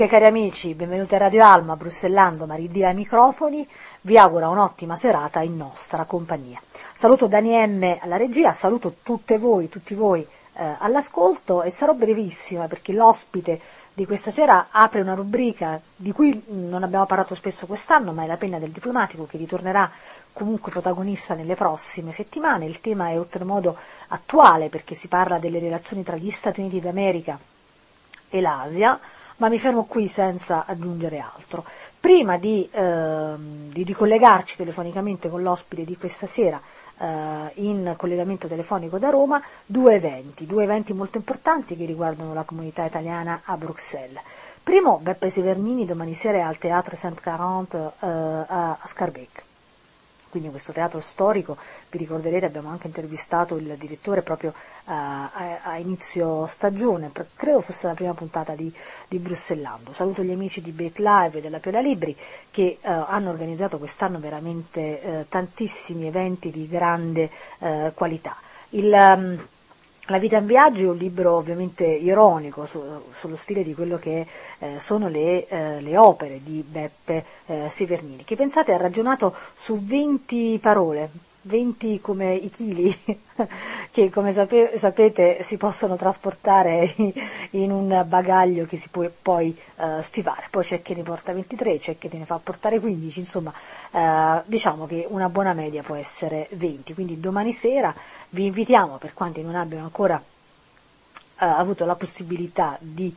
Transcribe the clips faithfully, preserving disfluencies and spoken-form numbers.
Cari amici, benvenuti a Radio Alma, Brussellando, Maridì ai microfoni, vi auguro un'ottima serata in nostra compagnia. Saluto Dani M alla regia, saluto tutte voi, tutti voi eh, all'ascolto e sarò brevissima perché l'ospite di questa sera apre una rubrica di cui non abbiamo parlato spesso quest'anno, ma è la penna del diplomatico che ritornerà comunque protagonista nelle prossime settimane. Il tema è oltremodo attuale perché si parla delle relazioni tra gli Stati Uniti d'America e l'Asia, ma mi fermo qui senza aggiungere altro. Prima di, eh, di ricollegarci telefonicamente con l'ospite di questa sera, eh, in collegamento telefonico da Roma, due eventi, due eventi molto importanti che riguardano la comunità italiana a Bruxelles. Primo, Beppe Severnini domani sera al Théâtre cent quarante eh, a Schaerbeek. Quindi questo teatro storico, vi ricorderete, abbiamo anche intervistato il direttore proprio uh, a, a inizio stagione, credo fosse la prima puntata di, di Brussellando. Saluto gli amici di Bake Live e della Piola Libri che uh, hanno organizzato quest'anno veramente uh, tantissimi eventi di grande uh, qualità. Il, um, La vita in viaggio è un libro ovviamente ironico su, sullo stile di quello che eh, sono le, eh, le opere di Beppe eh, Severnini, che pensate ha ragionato su venti parole, venti come i chili, che come sape- sapete si possono trasportare in un bagaglio che si può poi eh, stivare, poi c'è chi ne porta ventitré, c'è chi ne fa portare quindici, insomma eh, diciamo che una buona media può essere venti, quindi domani sera vi invitiamo, per quanti non abbiano ancora eh, avuto la possibilità di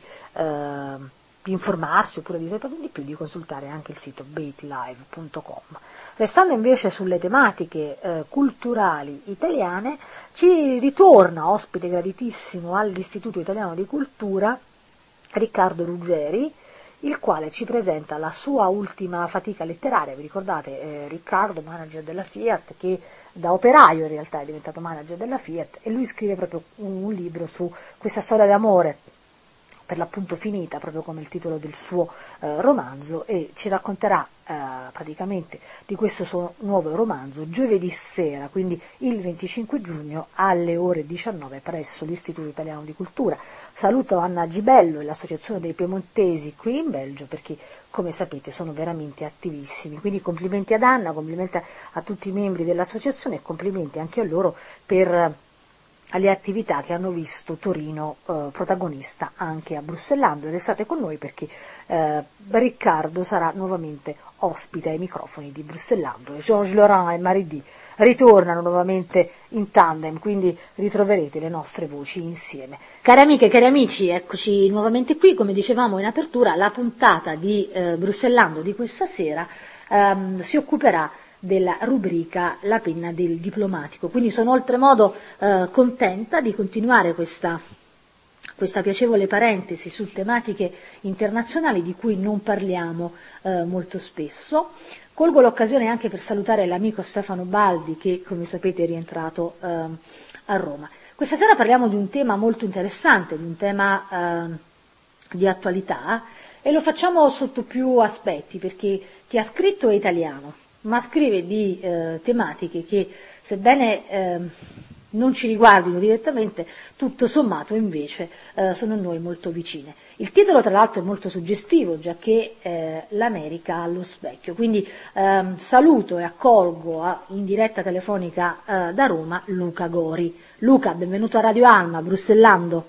eh, di informarsi oppure di sapere di più, di consultare anche il sito bake live punto com. Restando invece sulle tematiche eh, culturali italiane, ci ritorna ospite graditissimo all'Istituto Italiano di Cultura Riccardo Ruggeri, il quale ci presenta la sua ultima fatica letteraria. Vi ricordate eh, Riccardo, manager della Fiat, che da operaio in realtà è diventato manager della Fiat, e lui scrive proprio un, un libro su questa storia d'amore per l'appunto finita, proprio come il titolo del suo eh, romanzo, e ci racconterà eh, praticamente di questo suo nuovo romanzo giovedì sera, quindi il venticinque giugno alle ore diciannove presso l'Istituto Italiano di Cultura. Saluto Anna Gibello e l'Associazione dei Piemontesi qui in Belgio perché, come sapete, sono veramente attivissimi, quindi complimenti ad Anna, complimenti a tutti i membri dell'associazione e complimenti anche a loro per alle attività che hanno visto Torino eh, protagonista anche a Brussellando. E restate con noi perché eh, Riccardo sarà nuovamente ospite ai microfoni di Brussellando e Georges Laurent e Maridì ritornano nuovamente in tandem, quindi ritroverete le nostre voci insieme. Cari amiche e cari amici, eccoci nuovamente qui. Come dicevamo in apertura, la puntata di eh, Brussellando di questa sera ehm, si occuperà della rubrica La penna del diplomatico, quindi sono oltremodo eh, contenta di continuare questa, questa piacevole parentesi su tematiche internazionali di cui non parliamo eh, molto spesso. Colgo l'occasione anche per salutare l'amico Stefano Baldi che, come sapete, è rientrato eh, a Roma. Questa sera parliamo di un tema molto interessante, di un tema eh, di attualità, e lo facciamo sotto più aspetti perché chi ha scritto è italiano, ma scrive di eh, tematiche che, sebbene eh, non ci riguardino direttamente, tutto sommato invece eh, sono a noi molto vicine. Il titolo tra l'altro è molto suggestivo, giacché eh, l'America allo specchio, quindi ehm, saluto e accolgo a, in diretta telefonica eh, da Roma Luca Gori. Luca, benvenuto a Radio Alma, Brussellando.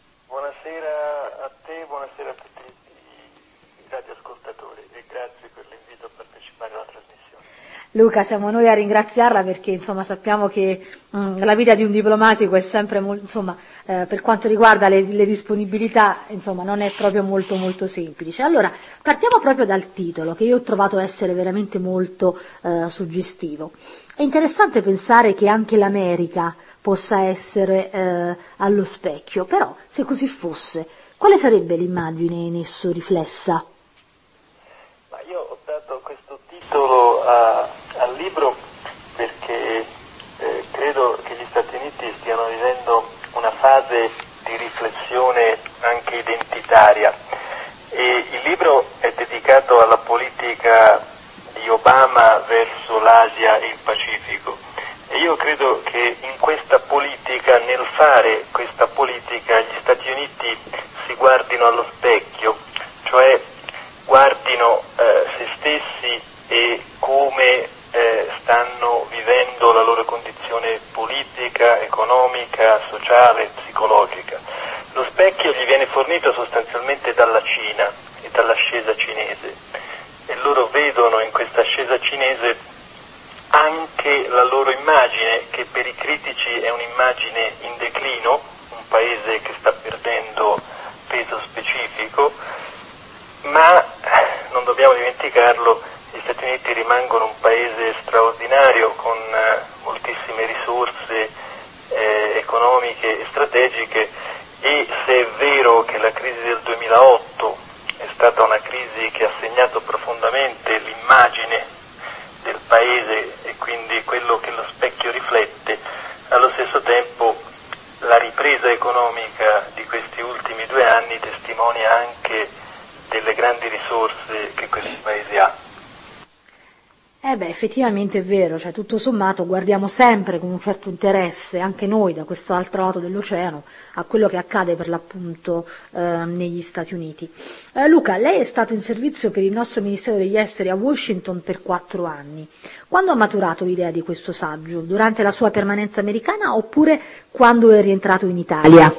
Buonasera a te, buonasera a tutti i radioascoltatori e grazie per l'invito a partecipare alla trasmissione. Luca, siamo noi a ringraziarla perché insomma sappiamo che mh, la vita di un diplomatico è sempre molto, insomma, eh, per quanto riguarda le, le disponibilità, insomma, non è proprio molto molto semplice. Allora, partiamo proprio dal titolo, che io ho trovato essere veramente molto eh, suggestivo. È interessante pensare che anche l'America possa essere eh, allo specchio, però se così fosse, quale sarebbe l'immagine in esso riflessa? Ma io ho dato questo titolo a, al libro perché eh, credo che gli Stati Uniti stiano vivendo una fase di riflessione anche identitaria e il libro è dedicato alla politica di Obama verso l'Asia e il Pacifico e io credo che in questa politica, nel fare questa politica, gli Stati Uniti si guardino allo specchio, cioè guardino eh, se stessi e come eh, stanno vivendo la loro condizione politica, economica, sociale, psicologica. Lo specchio gli viene fornito sostanzialmente dalla Cina e dall'ascesa cinese, e loro vedono in questa ascesa cinese anche la loro immagine, che per i critici è un'immagine in declino, un paese che sta perdendo peso specifico, ma non dobbiamo dimenticarlo, gli Stati Uniti rimangono un paese straordinario con eh, moltissime risorse eh, economiche e strategiche, e se è vero che la crisi del duemilaotto è stata una crisi che ha segnato profondamente l'immagine del paese e quindi quello che lo specchio riflette, allo stesso tempo la ripresa economica di questi ultimi due anni testimonia anche delle grandi risorse che questo paese ha. Eh beh, effettivamente è vero, cioè tutto sommato guardiamo sempre con un certo interesse, anche noi da quest'altro lato dell'oceano, a quello che accade per l'appunto eh, negli Stati Uniti. Eh, Luca, lei è stato in servizio per il nostro Ministero degli Esteri a Washington per quattro anni. Quando ha maturato l'idea di questo saggio? Durante la sua permanenza americana oppure quando è rientrato in Italia?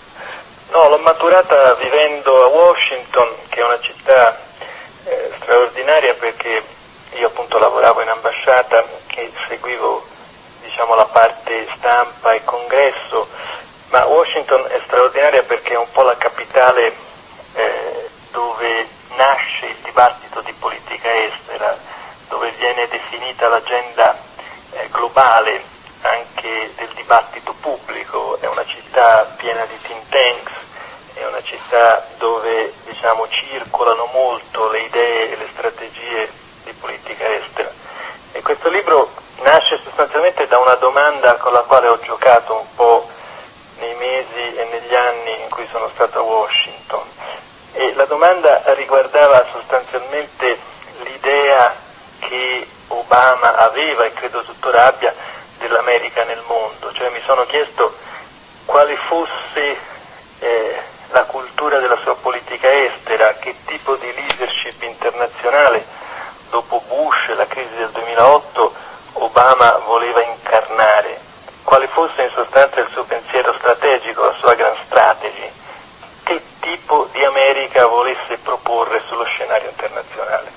No, l'ho maturata vivendo a Washington, che è una città eh, straordinaria, perché io appunto lavoravo in ambasciata e seguivo, diciamo, la parte stampa e congresso, ma Washington è straordinaria perché è un po' la capitale eh, dove nasce il dibattito di politica estera, dove viene definita l'agenda eh, globale anche del dibattito pubblico. È una città piena di think tanks, è una città dove, diciamo, circolano molto le idee e le strategie di politica estera. E questo libro nasce sostanzialmente da una domanda con la quale ho giocato un po' nei mesi e negli anni in cui sono stato a Washington, e la domanda riguardava sostanzialmente l'idea che Obama aveva, e credo tuttora abbia, dell'America nel mondo. Cioè mi sono chiesto quale fosse eh, la cultura della sua politica estera, che tipo di leadership internazionale dopo Bush e la crisi del duemilaotto Obama voleva incarnare, quale fosse in sostanza il suo pensiero strategico, la sua grand strategy, che tipo di America volesse proporre sullo scenario internazionale.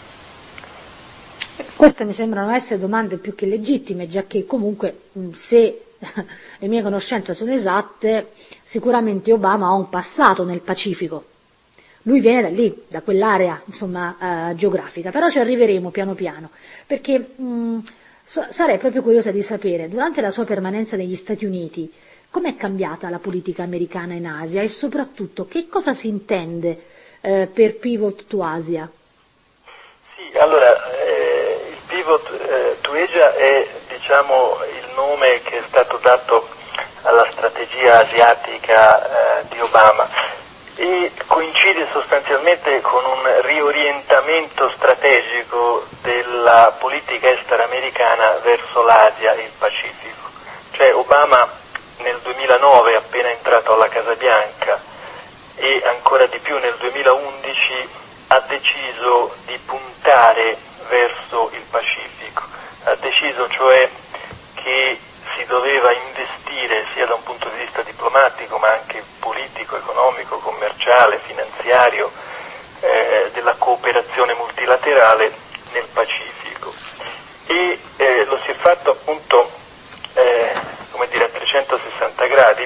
Queste mi sembrano essere domande più che legittime, già che comunque se le mie conoscenze sono esatte, sicuramente Obama ha un passato nel Pacifico. Lui viene da lì, da quell'area, insomma, eh, geografica, però ci arriveremo piano piano, perché mh, so, sarei proprio curiosa di sapere, durante la sua permanenza negli Stati Uniti, com'è cambiata la politica americana in Asia e soprattutto che cosa si intende eh, per Pivot to Asia? Sì, allora, eh, il Pivot eh, to Asia è, diciamo, il nome che è stato dato alla strategia asiatica eh, di Obama, e coincide sostanzialmente con un riorientamento strategico della politica estera americana verso l'Asia e il Pacifico. Cioè Obama nel duemilanove, appena entrato alla Casa Bianca, e ancora di più nel duemilaundici, ha deciso di puntare verso il Pacifico. Ha deciso cioè che si doveva investire sia da un punto di vista diplomatico ma anche politico, economico, commerciale, finanziario, eh, della cooperazione multilaterale nel Pacifico. E eh, lo si è fatto appunto eh, come dire, a trecentosessanta gradi,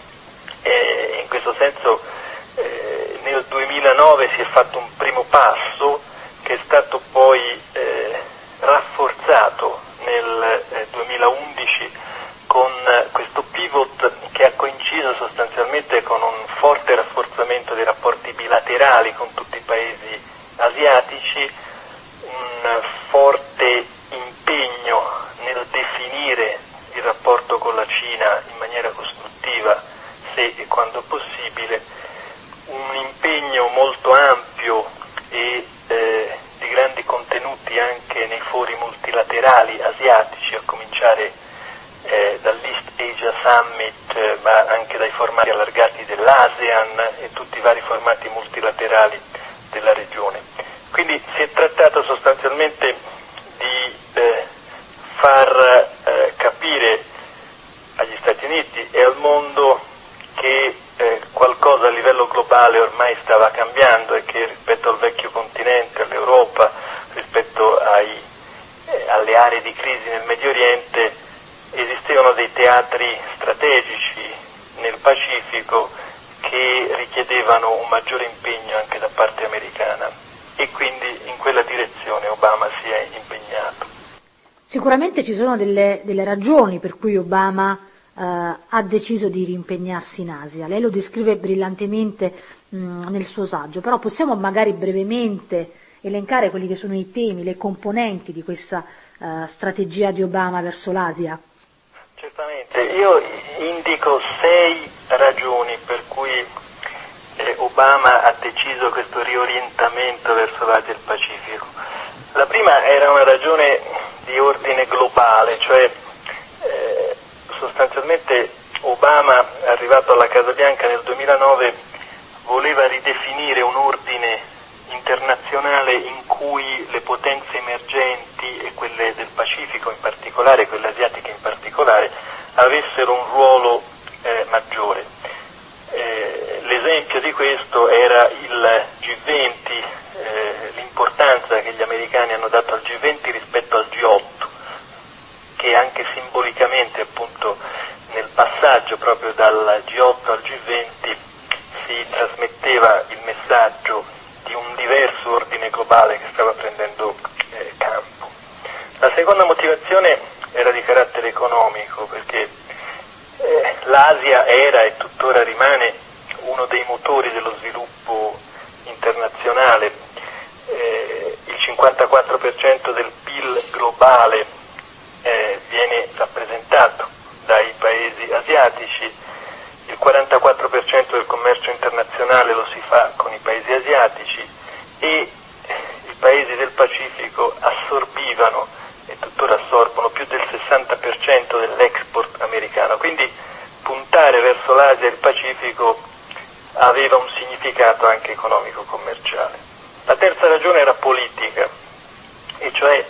e in questo senso eh, nel duemilanove si è fatto un primo passo che è stato poi eh, rafforzato nel eh, duemilaundici con questo pivot che ha coinciso sostanzialmente con un forte rafforzamento dei rapporti bilaterali con tutti i paesi asiatici, un forte impegno nel definire il rapporto con la Cina in maniera costruttiva, se e quando possibile, un impegno molto ampio e eh, di grandi contenuti anche nei fori multilaterali asiatici, a cominciare eh, dall'East Asia Summit, eh, ma anche dai formati allargati dell'ASEAN e tutti i vari formati multilaterali della regione. Quindi si è trattato sostanzialmente di eh, far eh, capire agli Stati Uniti e al mondo che eh, qualcosa a livello globale ormai stava cambiando e che rispetto al vecchio continente, all'Europa, rispetto ai, eh, alle aree di crisi nel Medio Oriente, esistevano dei teatri strategici nel Pacifico che richiedevano un maggiore impegno anche da parte americana, e quindi in quella direzione Obama si è impegnato. Sicuramente ci sono delle, delle ragioni per cui Obama eh, ha deciso di rimpegnarsi in Asia. Lei lo descrive brillantemente mh, nel suo saggio, però possiamo magari brevemente elencare quelli che sono i temi, le componenti di questa eh, strategia di Obama verso l'Asia? Certamente, io indico sei ragioni per cui eh, Obama ha deciso questo riorientamento verso l'Asia e il Pacifico. La prima era una ragione di ordine globale, cioè eh, sostanzialmente Obama, arrivato alla Casa Bianca nel duemilanove, voleva ridefinire un ordine internazionale in cui le potenze emergenti e quelle del Pacifico in particolare, quelle asiatiche in particolare, avessero un ruolo eh, maggiore. Eh, l'esempio di questo era il G venti, eh, l'importanza che gli americani hanno dato al G venti rispetto al G otto, che anche simbolicamente appunto nel passaggio proprio dal G otto al G venti si trasmetteva il messaggio di un diverso ordine globale che stava prendendo eh, campo. La seconda motivazione era di carattere economico, perché eh, l'Asia era e tuttora rimane uno dei motori dello sviluppo internazionale. Eh, il cinquantaquattro per cento del P I L globale eh, viene rappresentato dai paesi asiatici, il quarantaquattro per cento del commercio internazionale lo si fa con i paesi asiatici e i paesi del Pacifico assorbivano e tuttora assorbono più del sessanta per cento dell'export americano, quindi puntare verso l'Asia e il Pacifico aveva un significato anche economico-commerciale. La terza ragione era politica, e cioè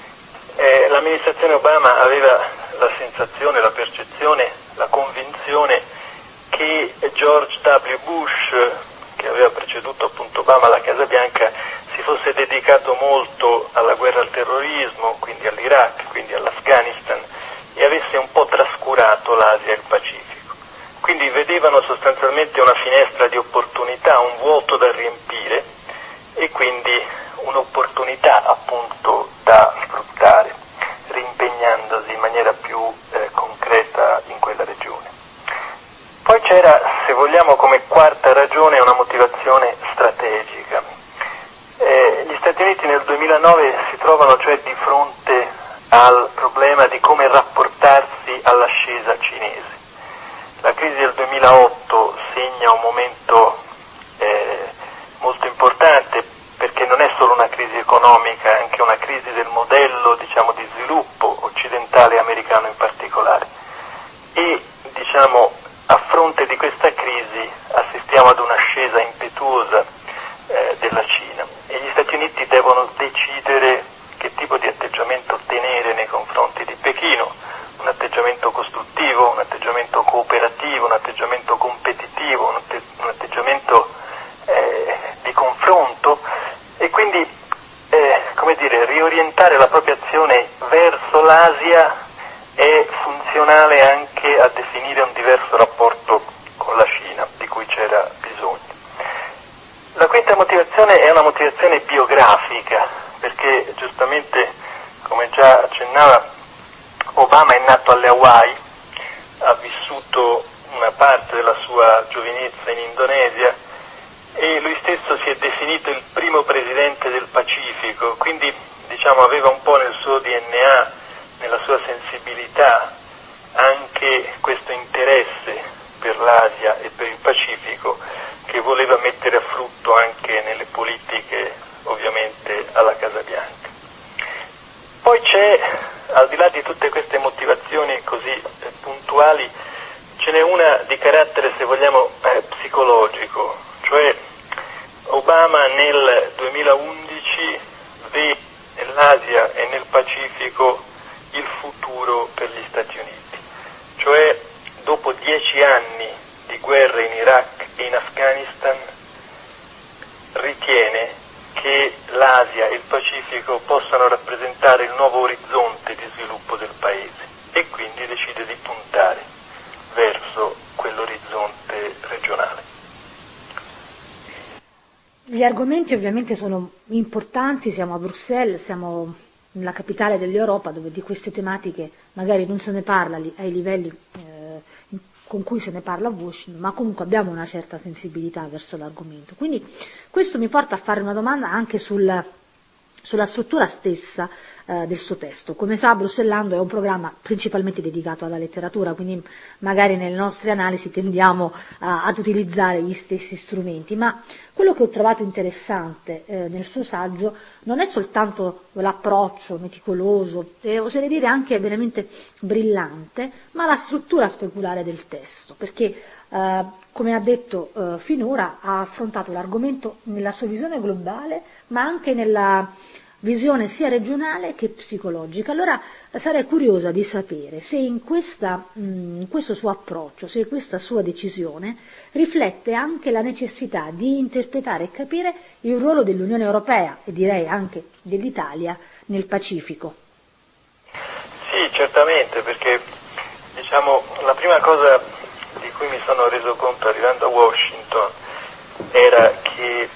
eh, l'amministrazione Obama aveva la sensazione, la percezione, la convinzione che George W. Bush, che aveva preceduto appunto Obama alla Casa Bianca, si fosse dedicato molto alla guerra al terrorismo, quindi all'Iraq, quindi all'Afghanistan, e avesse un po' trascurato l'Asia e il Pacifico. Quindi vedevano sostanzialmente una finestra di opportunità, un vuoto da riempire e quindi un'opportunità appunto da sfruttare, rimpegnandosi in maniera più eh, concreta in quella regione. Poi c'era, se vogliamo, come quarta ragione una motivazione strategica. Eh, gli Stati Uniti nel duemilanove si trovano cioè di fronte al problema di come rapportarsi all'ascesa cinese. La crisi del duemilaotto segna un momento eh, molto importante, perché non è solo una crisi economica, è anche una crisi del modello, diciamo, di sviluppo occidentale e americano in particolare. E, diciamo, a fronte di questa crisi assistiamo ad un'ascesa impetuosa eh, della Cina e gli Stati Uniti devono decidere che tipo di atteggiamento tenere nei confronti di Pechino, un atteggiamento costruttivo, un atteggiamento cooperativo, un atteggiamento competitivo, un, atte- un atteggiamento eh, di confronto, e quindi eh, come dire, riorientare la propria azione verso l'Asia è funzionale anche a definire un diverso rapporto con la Cina, di cui c'era bisogno. La quinta motivazione è una motivazione biografica, perché giustamente, come già accennava, Obama è nato alle Hawaii, ha vissuto una parte della sua giovinezza in Indonesia e lui stesso si è definito il primo presidente del Pacifico, quindi diciamo aveva un po' nel suo D N A, nella sua sensibilità, anche questo interesse per l'Asia e per il Pacifico che voleva mettere a frutto anche nelle politiche, ovviamente, alla Casa Bianca. Poi c'è, al di là di tutte queste motivazioni così eh, puntuali, ce n'è una di carattere, se vogliamo, eh, psicologico, cioè Obama nel duemilaundici vede nell'Asia e nel Pacifico il futuro per gli Stati Uniti, cioè dopo dieci anni di guerre in Iraq e in Afghanistan ritiene che l'Asia e il Pacifico possano rappresentare il nuovo orizzonte di sviluppo del paese e quindi decide di puntare verso quell'orizzonte regionale. Gli argomenti ovviamente sono importanti, siamo a Bruxelles, siamo nella capitale dell'Europa dove di queste tematiche magari non se ne parla ai livelli eh, con cui se ne parla a Washington, ma comunque abbiamo una certa sensibilità verso l'argomento. Quindi questo mi porta a fare una domanda anche sul, sulla struttura stessa eh, del suo testo. Come sa, Bruxellando è un programma principalmente dedicato alla letteratura, quindi magari nelle nostre analisi tendiamo a, ad utilizzare gli stessi strumenti, ma quello che ho trovato interessante eh, nel suo saggio non è soltanto l'approccio meticoloso, e oserei dire anche veramente brillante, ma la struttura speculare del testo, perché eh, come ha detto eh, finora ha affrontato l'argomento nella sua visione globale, ma anche nella visione sia regionale che psicologica. Allora sarei curiosa di sapere se in, questa, mh, in questo suo approccio, se questa sua decisione riflette anche la necessità di interpretare e capire il ruolo dell'Unione Europea e direi anche dell'Italia nel Pacifico. Sì, certamente, perché diciamo la prima cosa di cui mi sono reso conto arrivando a Washington era che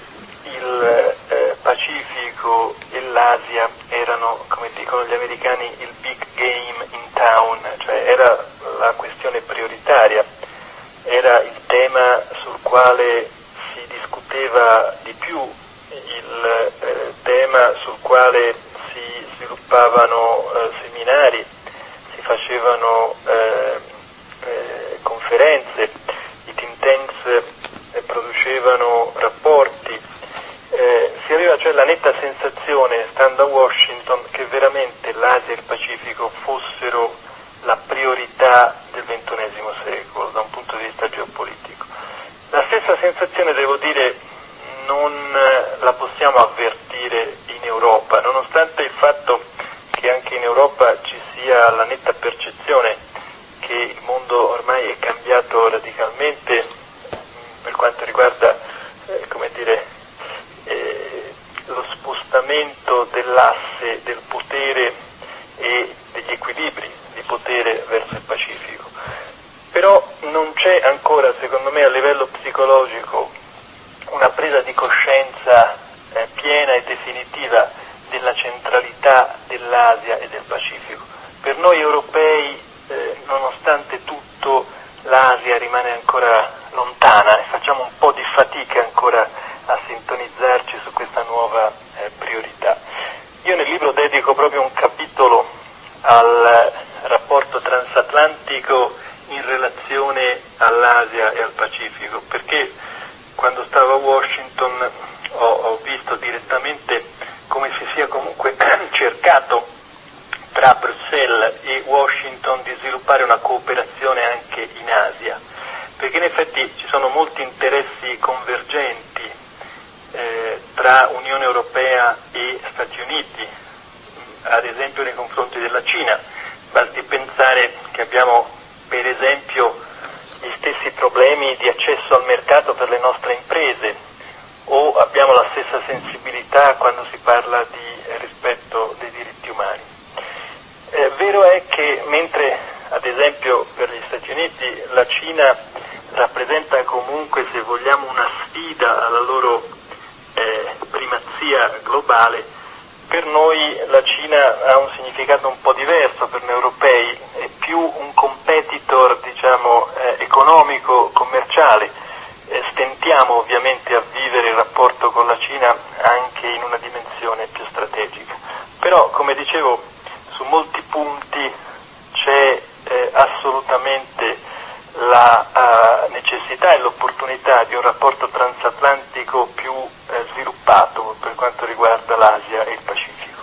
il eh, Pacifico e l'Asia erano, come dicono gli americani, il big game in town, cioè era la questione prioritaria, era il tema sul quale si discuteva di più, il eh, tema sul quale si sviluppavano eh, seminari, si facevano eh, eh, conferenze, i think tanks eh, producevano rapporti. Eh, si aveva cioè la netta sensazione, stando a Washington, che veramente l'Asia e il Pacifico fossero la priorità del ventunesimo secolo da un punto di vista geopolitico. La stessa sensazione, devo dire, non la possiamo avvertire in Europa, nonostante il fatto che anche in Europa ci sia la netta percezione che il mondo ormai è cambiato radicalmente per quanto riguarda, eh, come dire, Eh, lo spostamento dell'asse del potere e degli equilibri di potere verso il Pacifico. Però non c'è ancora, secondo me, a livello psicologico una presa di coscienza eh, piena e definitiva della centralità dell'Asia e del Pacifico. Per noi europei, eh, nonostante tutto, l'Asia rimane ancora lontana e facciamo un po' di fatica ancora a sintonizzarci su questa nuova eh, priorità. Io nel libro dedico proprio un capitolo al rapporto transatlantico in relazione all'Asia e al Pacifico, perché quando stavo a Washington ho, ho visto direttamente come si sia comunque cercato tra Bruxelles e Washington di sviluppare una cooperazione anche in Asia, perché in effetti ci sono molti interessi convergenti Eh, tra Unione Europea e Stati Uniti, ad esempio nei confronti della Cina. Basti pensare che abbiamo per esempio gli stessi problemi di accesso al mercato per le nostre imprese, o abbiamo la stessa sensibilità quando si parla di rispetto dei diritti umani. Eh, vero è che mentre ad esempio per gli Stati Uniti la Cina rappresenta comunque, se vogliamo, una sfida alla loro Eh, primazia globale, per noi la Cina ha un significato un po' diverso, per noi europei è più un competitor, diciamo, eh, economico, commerciale. Eh, stentiamo ovviamente a vivere il rapporto con la Cina anche in una dimensione più strategica, però come dicevo su molti punti c'è eh, assolutamente la uh, necessità e l'opportunità di un rapporto transatlantico più eh, sviluppato per quanto riguarda l'Asia e il Pacifico.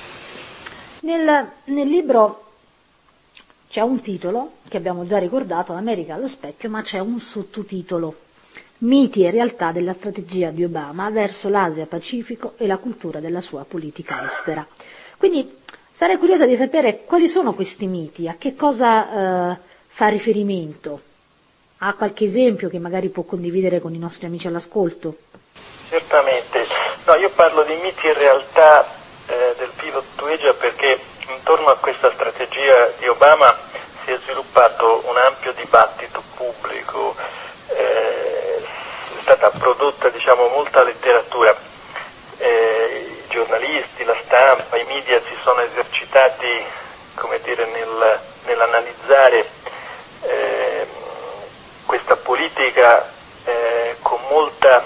Nel, nel libro c'è un titolo che abbiamo già ricordato, L'America allo specchio, ma c'è un sottotitolo Miti e realtà della strategia di Obama verso l'Asia-Pacifico e la cultura della sua politica estera. Quindi sarei curiosa di sapere quali sono questi miti, a che cosa eh, fa riferimento. Ha qualche esempio che magari può condividere con i nostri amici all'ascolto? Certamente. No, io parlo di miti e realtà eh, del pivot to Asia perché intorno a questa strategia di Obama si è sviluppato un ampio dibattito pubblico, eh, è stata prodotta diciamo molta letteratura, eh, i giornalisti, la stampa, i media si sono esercitati come dire, nel, nell'analizzare eh, questa politica eh, con molta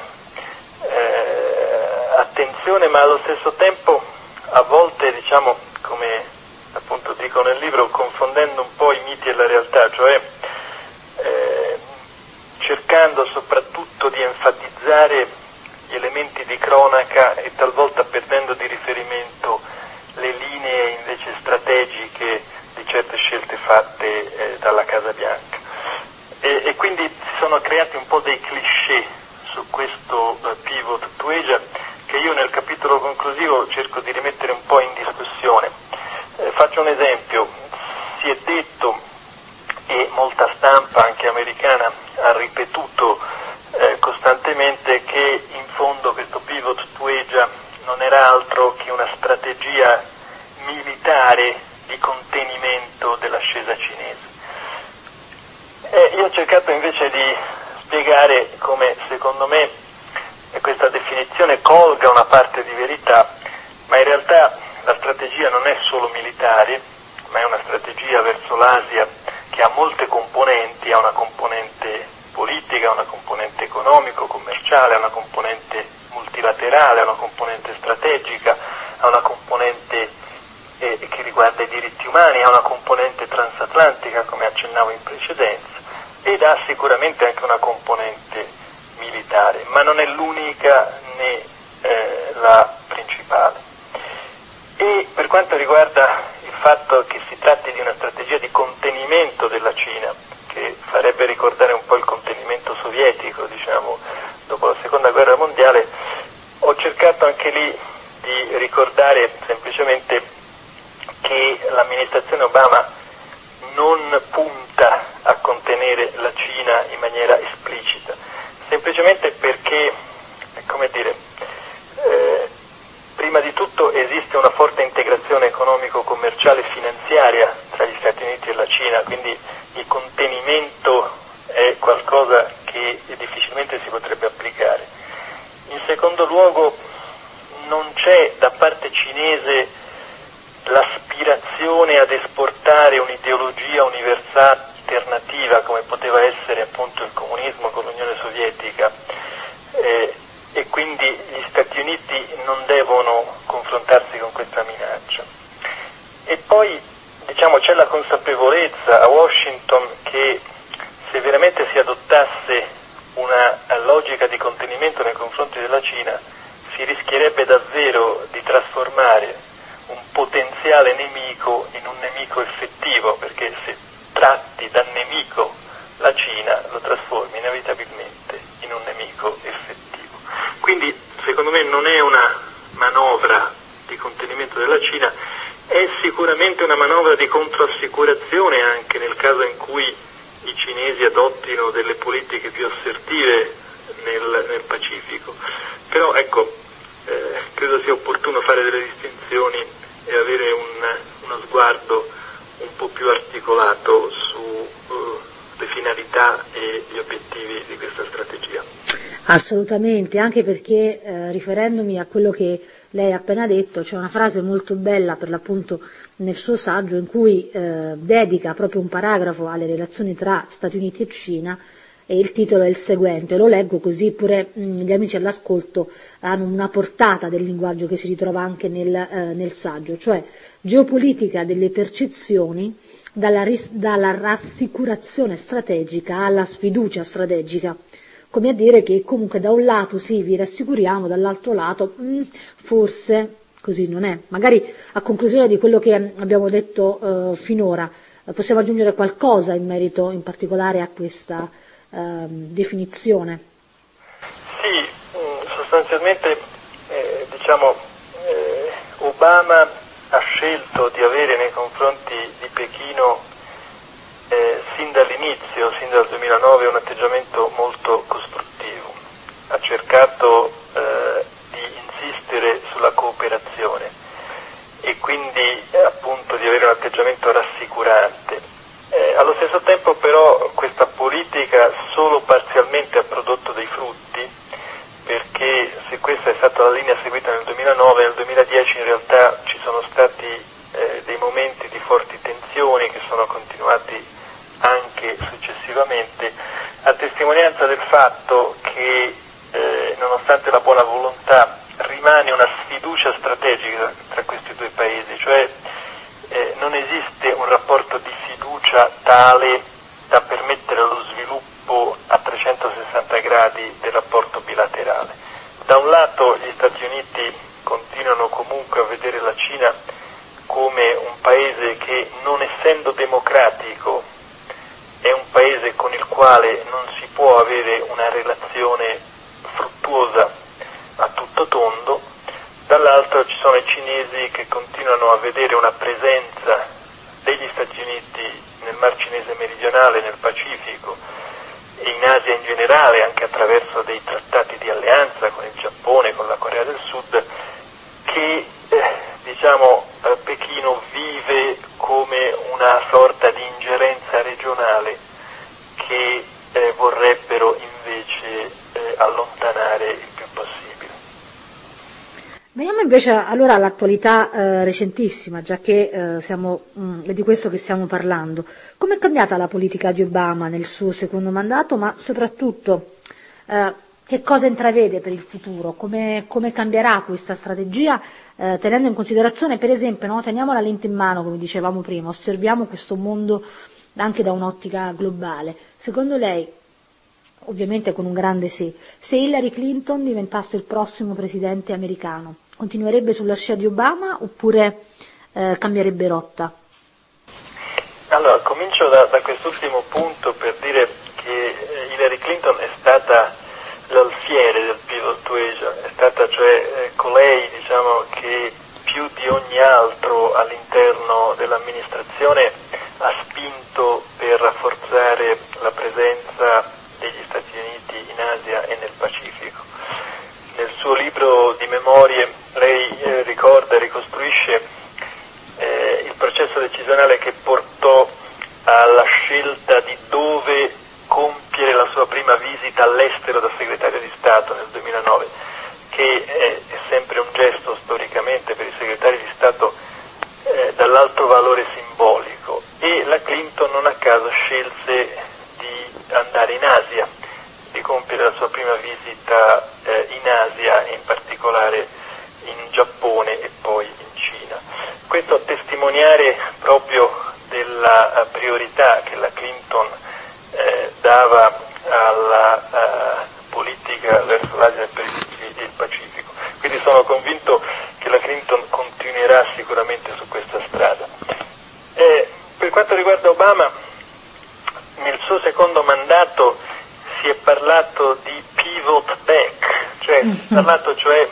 eh, attenzione, ma allo stesso tempo a volte diciamo come appunto dico nel libro, confondendo un po' i miti e la realtà, cioè eh, cercando soprattutto di enfatizzare gli elementi di cronaca e talvolta perdendo di riferimento le linee invece strategiche di certe scelte fatte eh, dalla Casa Bianca. E, e quindi si sono creati un po' dei cliché su questo eh, pivot to Asia che io nel capitolo conclusivo cerco di rimettere un po' in discussione. Eh, faccio un esempio, si è detto e molta stampa anche americana ha ripetuto eh, costantemente che in fondo questo pivot to Asia non era altro che una strategia militare di contenimento dell'ascesa cinese. Eh, io ho cercato invece di spiegare come secondo me questa definizione colga una parte di verità, ma in realtà la strategia non è solo militare, ma è una strategia verso l'Asia che ha molte componenti, ha una componente politica, una componente economico-commerciale, ha una componente multilaterale, ha una componente strategica, ha una componente eh, che riguarda i diritti umani, ha una componente transatlantica, come accennavo in precedenza, ed ha sicuramente anche una componente militare, ma non è l'unica né eh, la principale. E per quanto riguarda il fatto che si tratti di una strategia di contenimento della Cina, che farebbe ricordare un po' il contenimento sovietico, diciamo, dopo la seconda guerra mondiale, ho cercato anche lì di ricordare semplicemente che l'amministrazione Obama non punta a contenere la Cina in maniera esplicita, semplicemente perché, come dire, eh, prima di tutto esiste una forte integrazione economico-commerciale e finanziaria tra gli Stati Uniti e la Cina, quindi il contenimento è qualcosa che difficilmente si potrebbe applicare. In secondo luogo non c'è da parte cinese l'aspirazione ad esportare un'ideologia universale alternativa come poteva essere appunto il comunismo con l'Unione Sovietica eh, e quindi gli Stati Uniti non devono confrontarsi con questa minaccia. E poi diciamo c'è la consapevolezza a Washington che se veramente si adottasse una logica di contenimento nei confronti della Cina si rischierebbe davvero di trasformare un potenziale nemico in un nemico effettivo, perché se tratti da nemico la Cina lo trasformi inevitabilmente in un nemico effettivo. Quindi secondo me non è una manovra di contenimento della Cina, è sicuramente una manovra di controassicurazione anche nel caso in cui i cinesi adottino delle politiche più assertive nel, nel Pacifico. Però ecco, eh, credo sia opportuno fare delle distinzioni e avere un, uno sguardo un po' più articolato sulle uh, finalità e gli obiettivi di questa strategia. Assolutamente, anche perché eh, riferendomi a quello che lei ha appena detto, c'è una frase molto bella per l'appunto nel suo saggio in cui eh, dedica proprio un paragrafo alle relazioni tra Stati Uniti e Cina e il titolo è il seguente, lo leggo così pure mh, gli amici all'ascolto hanno una portata del linguaggio che si ritrova anche nel, eh, nel saggio, cioè geopolitica delle percezioni dalla, ris- dalla rassicurazione strategica alla sfiducia strategica, come a dire che comunque da un lato sì vi rassicuriamo, dall'altro lato mh, forse così non è. Magari a conclusione di quello che abbiamo detto eh, finora eh, possiamo aggiungere qualcosa in merito in particolare a questa eh, definizione. Sì, sostanzialmente eh, diciamo eh, Obama ha scelto di avere nei confronti di Pechino eh, sin dall'inizio, sin dal duemilanove, un atteggiamento molto costruttivo. Ha cercato eh, di insistere sulla cooperazione e quindi eh, appunto di avere un atteggiamento rassicurante. Eh, allo stesso tempo però questa politica solo parzialmente ha prodotto dei frutti, perché se questa è stata la linea seguita nel duemilanove, nel duemiladieci in realtà ci sono stati eh, dei momenti di forti tensioni che sono continuati anche successivamente, a testimonianza del fatto che eh, nonostante la buona volontà rimane una sfiducia strategica tra questi due paesi, cioè eh, non esiste un rapporto di fiducia tale da permettere lo sviluppo a trecentosessanta gradi del rapporto bilaterale. Da un lato gli Stati Uniti continuano comunque a vedere la Cina come un paese che, non essendo democratico, è un paese con il quale non si può avere una relazione fruttuosa a tutto tondo. Dall'altro ci sono i cinesi che continuano a vedere una presenza degli Stati Uniti nel Mar Cinese meridionale, nel Pacifico e in Asia in generale, anche attraverso dei trattati di alleanza con il Giappone, con la Corea del Sud, che eh, diciamo eh, Pechino vive come una sorta di ingerenza regionale che eh, vorrebbero invece eh, allontanare il più possibile. Veniamo invece allora all'attualità eh, recentissima, già che eh, siamo, mh, è di questo che stiamo parlando. Come è cambiata la politica di Obama nel suo secondo mandato, ma soprattutto eh, che cosa intravede per il futuro? Come, come cambierà questa strategia, eh, tenendo in considerazione, per esempio, no, teniamo la lente in mano, come dicevamo prima, osserviamo questo mondo anche da un'ottica globale. Secondo lei, ovviamente con un grande se, se Hillary Clinton diventasse il prossimo presidente americano, continuerebbe sulla scia di Obama oppure eh, cambierebbe rotta? Allora, comincio da, da quest'ultimo punto per dire che Hillary Clinton è stata l'alfiere del Pivot to Asia, è stata cioè eh, colei, diciamo, che più di ogni altro all'interno dell'amministrazione ha spinto per rafforzare la presenza degli Stati Uniti in Asia e nel Pacifico. Nel suo libro di memorie lei eh, ricorda e ricostruisce eh, il processo decisionale che portò alla scelta di dove compiere la sua prima visita all'estero da segretario di Stato nel duemilanove, che è, è sempre un gesto storicamente per i segretari di Stato eh, dall'alto valore simbolico, e la Clinton non a caso scelse di andare in Asia, di compiere la sua prima visita eh, in Asia, in particolare in Giappone e poi in Cina. Questo a testimoniare proprio della uh, priorità che la Clinton eh, dava alla uh, politica verso l'Asia e il Pacifico. Quindi sono convinto che la Clinton continuerà sicuramente su questa strada. Eh, per quanto riguarda Obama, nel suo secondo mandato si è parlato di pivot back, cioè si è parlato cioè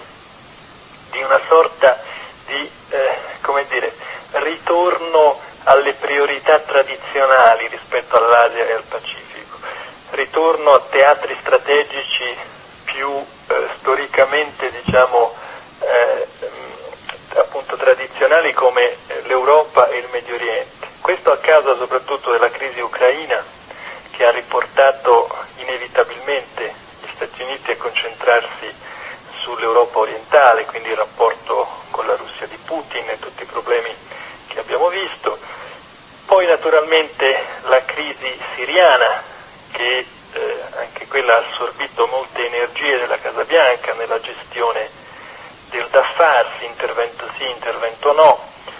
di una sorta di eh, come dire, ritorno alle priorità tradizionali rispetto all'Asia e al Pacifico, ritorno a teatri strategici più eh, storicamente, diciamo, eh, appunto tradizionali come l'Europa e il Medio Oriente. Questo a causa soprattutto della crisi ucraina, che ha riportato inevitabilmente gli Stati Uniti a concentrarsi sull'Europa orientale, quindi il rapporto con la Russia di Putin e tutti i problemi che abbiamo visto. Poi naturalmente la crisi siriana, che eh, anche quella ha assorbito molte energie della Casa Bianca nella gestione del da farsi, intervento sì, intervento no,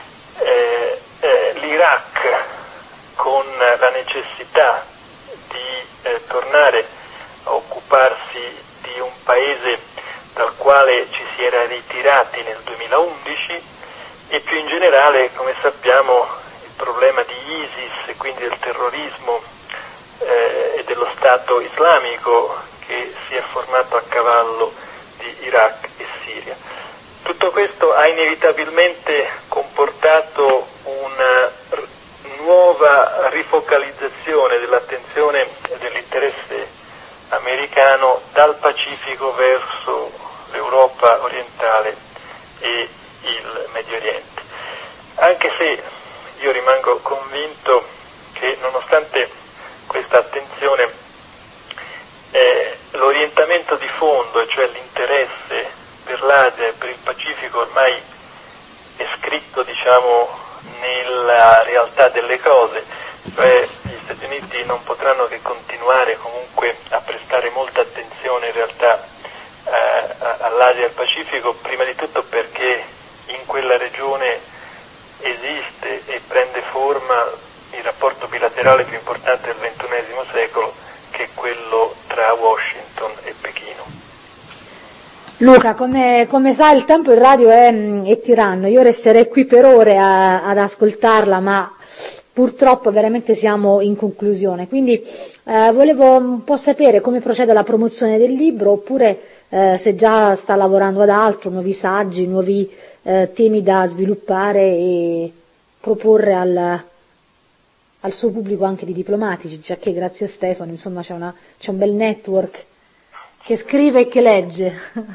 eh, eh, l'Iraq con la necessità di eh, tornare a occuparsi di un paese dal quale ci si era ritirati nel duemilaundici, e più in generale, come sappiamo, il problema di ISIS e quindi del terrorismo eh, e dello Stato islamico, che che si è formato a cavallo di Iraq e Siria. Tutto questo ha inevitabilmente comportato una r- nuova rifocalizzazione dell'attenzione e dell'interesse americano dal Pacifico verso l'Europa orientale e il Medio Oriente. Anche se io rimango convinto che nonostante questa attenzione eh, l'orientamento di fondo, e cioè l'interesse per l'Asia e per il Pacifico, ormai è scritto, diciamo, nella realtà delle cose, cioè gli Stati Uniti non potranno che continuare comunque a prestare molta attenzione in realtà eh, all'Asia e al Pacifico, prima di tutto perché in quella regione esiste e prende forma il rapporto bilaterale più importante del ventunesimo secolo, che è quello tra Washington e Pechino. Luca, come, come sai, il tempo in radio è, è tiranno, io resterei qui per ore a, ad ascoltarla, ma purtroppo veramente siamo in conclusione, quindi eh, volevo un po' sapere come procede la promozione del libro, oppure eh, se già sta lavorando ad altro, nuovi saggi, nuovi eh, temi da sviluppare e proporre al, al suo pubblico anche di diplomatici, già che grazie a Stefano insomma c'è, una, c'è un bel network che scrive e che legge.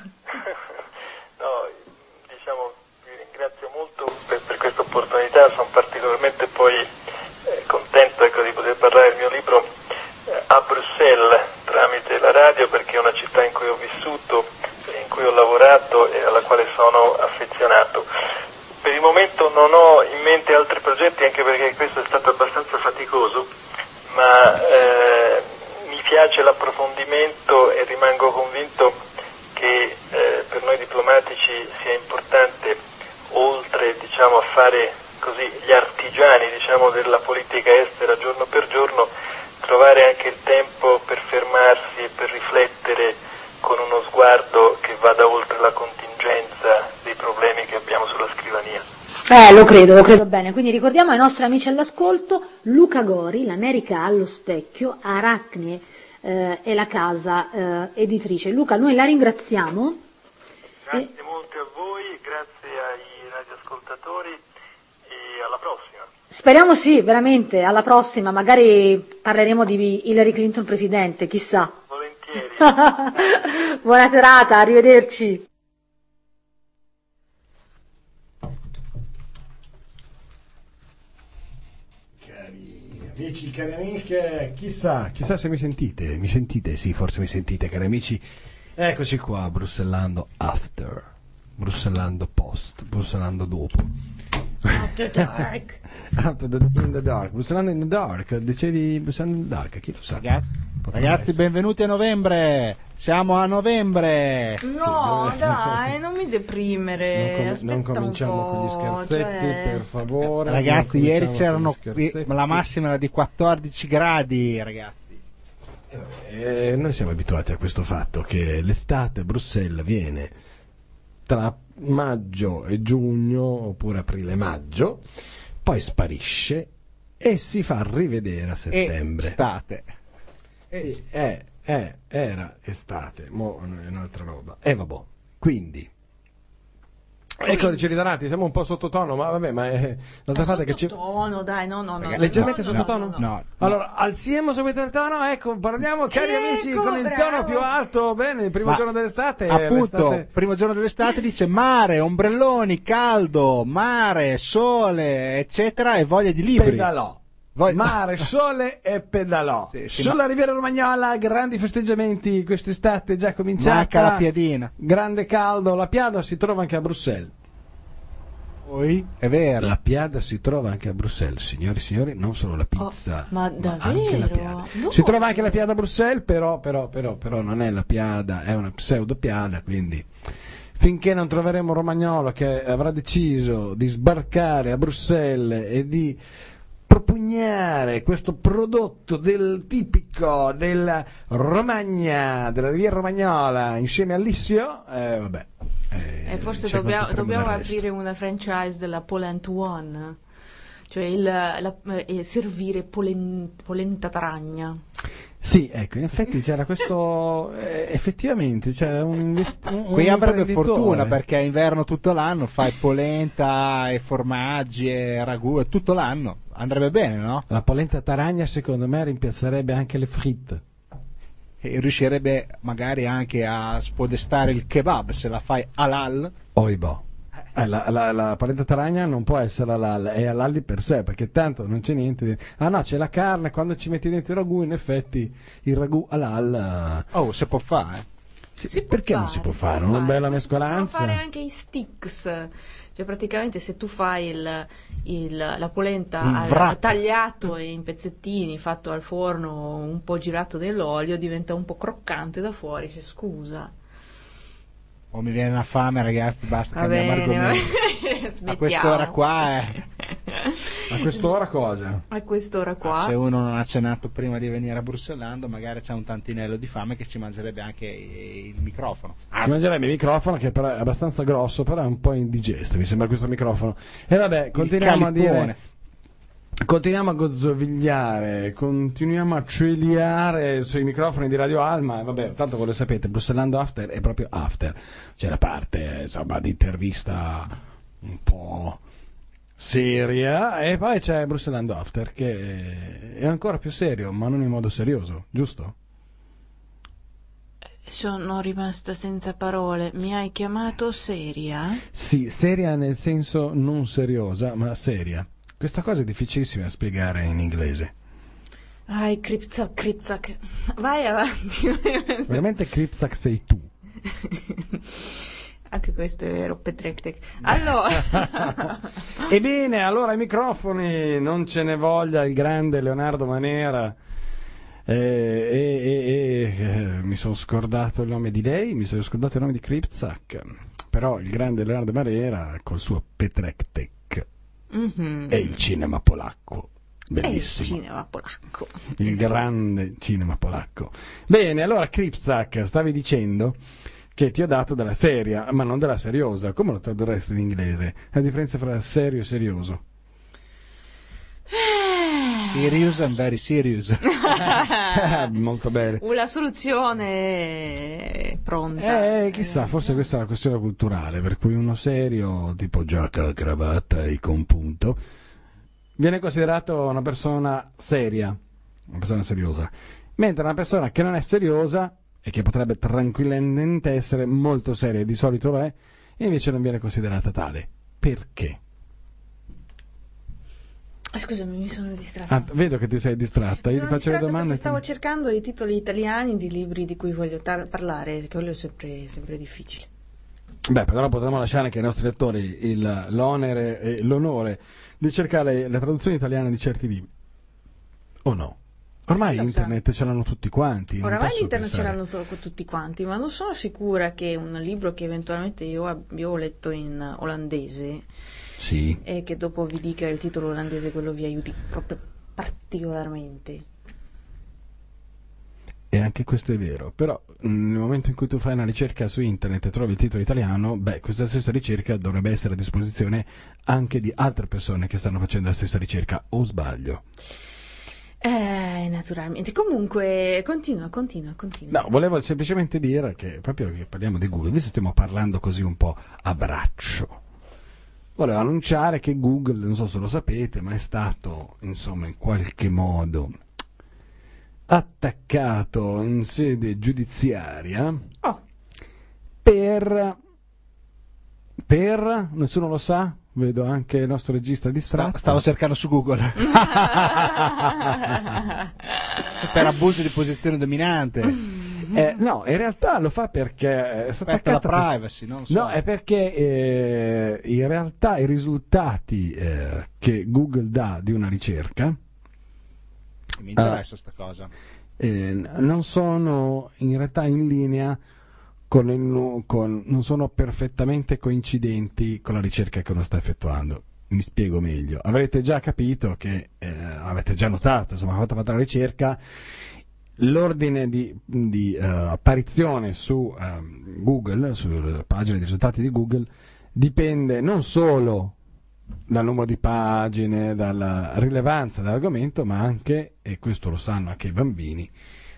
No, diciamo, vi ringrazio molto per, per questa opportunità, sono particolarmente poi eh, contento, ecco, di poter parlare del mio libro eh, a Bruxelles tramite la radio, perché è una città in cui ho vissuto, in cui ho lavorato e alla quale sono affezionato. Per il momento non ho in mente altri progetti, anche perché questo è stato abbastanza faticoso, ma eh, mi piace l'approfondimento e rimango convinto che eh, per noi diplomatici sia importante, oltre, diciamo, a fare così gli artigiani, diciamo, della politica estera giorno per giorno, trovare anche il tempo per fermarsi e per riflettere con uno sguardo che vada oltre la contingenza dei problemi che abbiamo sulla scrivania. Eh, lo credo, lo credo bene. Quindi ricordiamo ai nostri amici all'ascolto Luca Gori, l'America allo specchio, Aracne eh, è la casa eh, editrice. Luca, noi la ringraziamo. Grazie e... molte a voi, grazie ai radioascoltatori e alla prossima. Speriamo sì, veramente, alla prossima, magari parleremo di Hillary Clinton presidente, chissà. Volentieri. Buona serata, arrivederci. Amici, cari amiche, chissà, chissà se mi sentite, mi sentite? Sì, forse mi sentite, cari amici. Eccoci qua, Brussellando After, Brussellando Post, Brussellando dopo. After Dark. After the, in the Dark, Brussellando in the Dark, dicevi Brussellando in the Dark, chi lo sa? Ragazzi, ragazzi benvenuti a novembre, siamo a novembre. No, sì, dai, non mi deprimere. Non, com- Aspetta non cominciamo un po', con gli scherzetti, cioè... per favore. Ragazzi, ieri c'erano qui, la massima era di quattordici gradi, ragazzi. Eh, noi siamo abituati a questo fatto che l'estate a Bruxelles viene tra maggio e giugno, oppure aprile e maggio, poi sparisce e si fa rivedere a settembre. Estate. Sì, è, è, era estate, mo è un'altra roba. E eh, vabbè, quindi ecco, ci ridarati, siamo un po' sottotono, ma vabbè, ma è d'altra parte che ci... Sottotono, dai, no, no, no. Leggermente no, sottotono? No, no, no. Allora, alziamo subito il tono, ecco, parliamo, cari ecco, amici, con il bravo. tono più alto, bene, il primo Ma, giorno dell'estate. appunto, l'estate... primo giorno dell'estate dice mare, ombrelloni, caldo, mare, sole, eccetera, e voglia di libri. Pedalò. Vog- Mare, sole e pedalò. Sì, sì, Sulla ma... Riviera Romagnola, grandi festeggiamenti quest'estate già cominciata. Manca la piadina. Grande caldo, la piada si trova anche a Bruxelles. Poi, è vero. La piada si trova anche a Bruxelles, signori e signori, non solo la pizza, oh, ma, ma anche la piada. No. Si trova anche la piada a Bruxelles, però, però, però, però non è la piada, è una pseudo piada, quindi finché non troveremo Romagnolo che avrà deciso di sbarcare a Bruxelles e di propugnare questo prodotto del tipico della Romagna, della Riviera Romagnola, insieme a Lissio, eh, vabbè. Eh, e forse dobbiamo, dobbiamo aprire una franchise della Polent One, cioè il, la, eh, servire polen, polenta tragna. Sì, ecco, in effetti c'era questo, eh, effettivamente c'era un investitore. Qui avrebbe fortuna perché è inverno tutto l'anno, fai polenta e formaggi e ragù tutto l'anno, andrebbe bene, no? La polenta taragna secondo me rimpiazzerebbe anche le fritte. E riuscirebbe magari anche a spodestare il kebab se la fai halal. Oibo. Eh, la, la, la polenta taragna non può essere halal, è halal di per sé, perché tanto non c'è niente di... Ah no, c'è la carne, quando ci metti dentro il ragù, in effetti il ragù halal... Oh, si può fare? Sì, si perché può non si fare, può si fare? può Una fare. bella Si mescolanza? possono fare anche i sticks, cioè praticamente se tu fai il, il, la polenta al, tagliato in pezzettini, fatto al forno, un po' girato nell'olio, diventa un po' croccante da fuori, cioè scusa. Oh, mi viene una fame, ragazzi, basta, Va cambiamo bene, argomento. A quest'ora qua è... A quest'ora cosa? A quest'ora qua. Se uno non ha cenato prima di venire a Bruxellando, magari c'è un tantinello di fame che ci mangerebbe anche il microfono. Si mangerebbe il microfono, che però è abbastanza grosso, però è un po' indigesto, mi sembra questo microfono. E vabbè, continuiamo a dire... Continuiamo a gozzovigliare, continuiamo a celiare sui microfoni di Radio Alma. Vabbè, tanto voi lo sapete, Bruxellando After è proprio after. C'è la parte, insomma, di intervista un po' seria e poi c'è Bruxellando After che è ancora più serio, ma non in modo serioso, giusto? Sono rimasta senza parole. Mi hai chiamato seria? Sì, seria nel senso non seriosa, ma seria. Questa cosa è difficilissima da spiegare in inglese. Ai, Kripzak, Kripzak. Vai avanti. Veramente Kripzak sei tu. Anche questo è vero, Petrektek. Allora. Ebbene, allora i microfoni, non ce ne voglia il grande Leonardo Manera. Eh, eh, eh, eh, mi sono scordato il nome di lei, mi sono scordato il nome di Kripzak. Però il grande Leonardo Manera col suo Petrektek. Mm-hmm. È il cinema polacco, bellissimo. È il cinema polacco, il esatto. Grande cinema polacco. Bene, allora Kripzak, stavi dicendo che ti ho dato della seria, ma non della seriosa. Come lo tradurresti in inglese? La differenza fra serio e serioso? Serious and very serious. Molto bene. Una soluzione pronta. Eh, chissà, forse questa è una questione culturale, per cui uno serio, tipo giacca, cravatta e con punto, viene considerato una persona seria, una persona seriosa, mentre una persona che non è seriosa e che potrebbe tranquillamente essere molto seria, e di solito lo è, e invece non viene considerata tale. Perché? Scusami, mi sono distratta. Ah, vedo che ti sei distratta. Mi Io sono ti faccio le domande. Stavo ti... cercando i titoli italiani di libri di cui voglio tar- parlare, che quello è sempre, sempre difficile. Beh, però potremmo lasciare anche ai nostri lettori il, l'onere e l'onore di cercare la traduzione italiana di certi libri. O no? Ormai internet ce l'hanno tutti quanti. Oramai l'internet pensare. ce l'hanno solo tutti quanti, ma non sono sicura che un libro che eventualmente io abbia letto in olandese, sì, e che dopo vi dica il titolo olandese, quello vi aiuti proprio particolarmente. E anche questo è vero, però nel momento in cui tu fai una ricerca su internet e trovi il titolo italiano, beh, questa stessa ricerca dovrebbe essere a disposizione anche di altre persone che stanno facendo la stessa ricerca, o sbaglio? Eh, naturalmente. Comunque, continua, continua, continua. No, volevo semplicemente dire che, proprio che parliamo di Google, visto che stiamo parlando così un po' a braccio, volevo annunciare che Google, non so se lo sapete, ma è stato, insomma, in qualche modo attaccato in sede giudiziaria oh. per per nessuno lo sa, vedo anche il nostro regista distratto. Stavo cercando su Google. Per abuso di posizione dominante. Eh, no, in realtà lo fa perché è stata attaccata la privacy, non so. No, è perché eh, in realtà i risultati eh, che Google dà di una ricerca, mi interessa uh, sta cosa, eh, non sono in realtà in linea con, il, con non sono perfettamente coincidenti con la ricerca che uno sta effettuando. Mi spiego meglio. Avrete già capito che eh, avete già notato, insomma, quando fate la ricerca, l'ordine di, di uh, apparizione su uh, Google, sulle pagine di risultati di Google, dipende non solo dal numero di pagine, dalla rilevanza dell'argomento, ma anche, e questo lo sanno anche i bambini,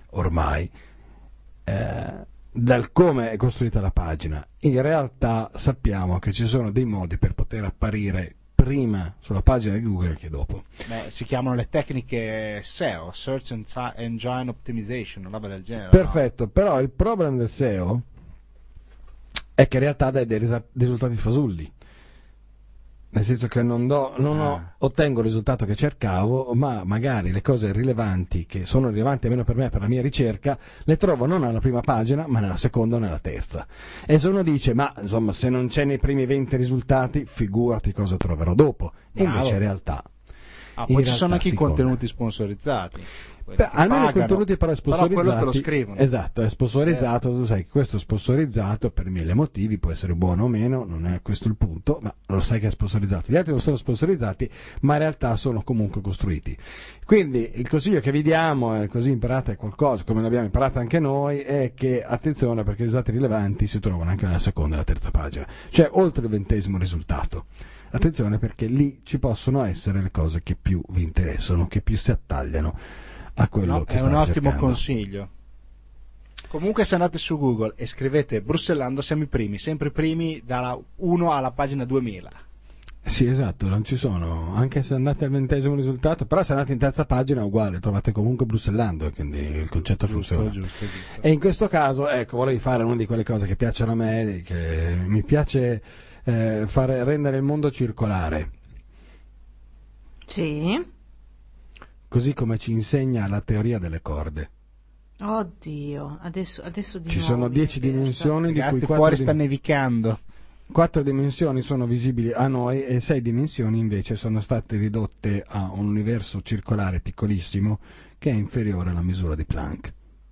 ormai, eh, dal come è costruita la pagina. In realtà sappiamo che ci sono dei modi per poter apparire prima sulla pagina di Google che dopo. Beh, si chiamano le tecniche S E O, Search Engine Optimization, una roba del genere. Perfetto, no? Però il problema del S E O è che in realtà dà dei risa- risultati fasulli. Nel senso che non, do, non ho, ah. ottengo il risultato che cercavo, ma magari le cose rilevanti, che sono rilevanti almeno per me, per la mia ricerca, le trovo non alla prima pagina, ma nella seconda o nella terza. E se uno dice, ma insomma, se non c'è nei primi venti risultati, figurati cosa troverò dopo. E Bravo. Invece in realtà... Ah, poi ci sono anche i contenuti sponsorizzati. Beh, almeno i contenuti però sponsorizzati. Però quello te lo scrivono. Esatto, è sponsorizzato, eh. Tu sai che questo sponsorizzato per mille motivi, può essere buono o meno, non è questo il punto, ma lo sai che è sponsorizzato. Gli altri non sono sponsorizzati, ma in realtà sono comunque costruiti. Quindi il consiglio che vi diamo, e così imparate qualcosa, come l'abbiamo imparato anche noi, è che attenzione, perché i risultati rilevanti si trovano anche nella seconda e nella terza pagina, cioè oltre il ventesimo risultato. Attenzione, perché lì ci possono essere le cose che più vi interessano, che più si attagliano a quello no, che è state un ottimo cercando. Consiglio. Comunque se andate su Google e scrivete Brussellando, siamo i primi, sempre i primi dalla uno alla pagina duemila. Sì, esatto, non ci sono, anche se andate al ventesimo risultato, però se andate in terza pagina è uguale, trovate comunque Brussellando, quindi il concetto giusto, funziona. Giusto, giusto. E in questo caso, ecco, volevo fare una di quelle cose che piacciono a me, che mi piace eh, fare, rendere il mondo circolare. Sì. Così come ci insegna la teoria delle corde. Oddio, adesso, adesso di ci nuovo sono dieci dimensioni, di Ragazzi, cui fuori dim- sta nevicando. quattro dimensioni sono visibili a noi e sei dimensioni invece sono state ridotte a un universo circolare piccolissimo che è inferiore alla misura di Planck.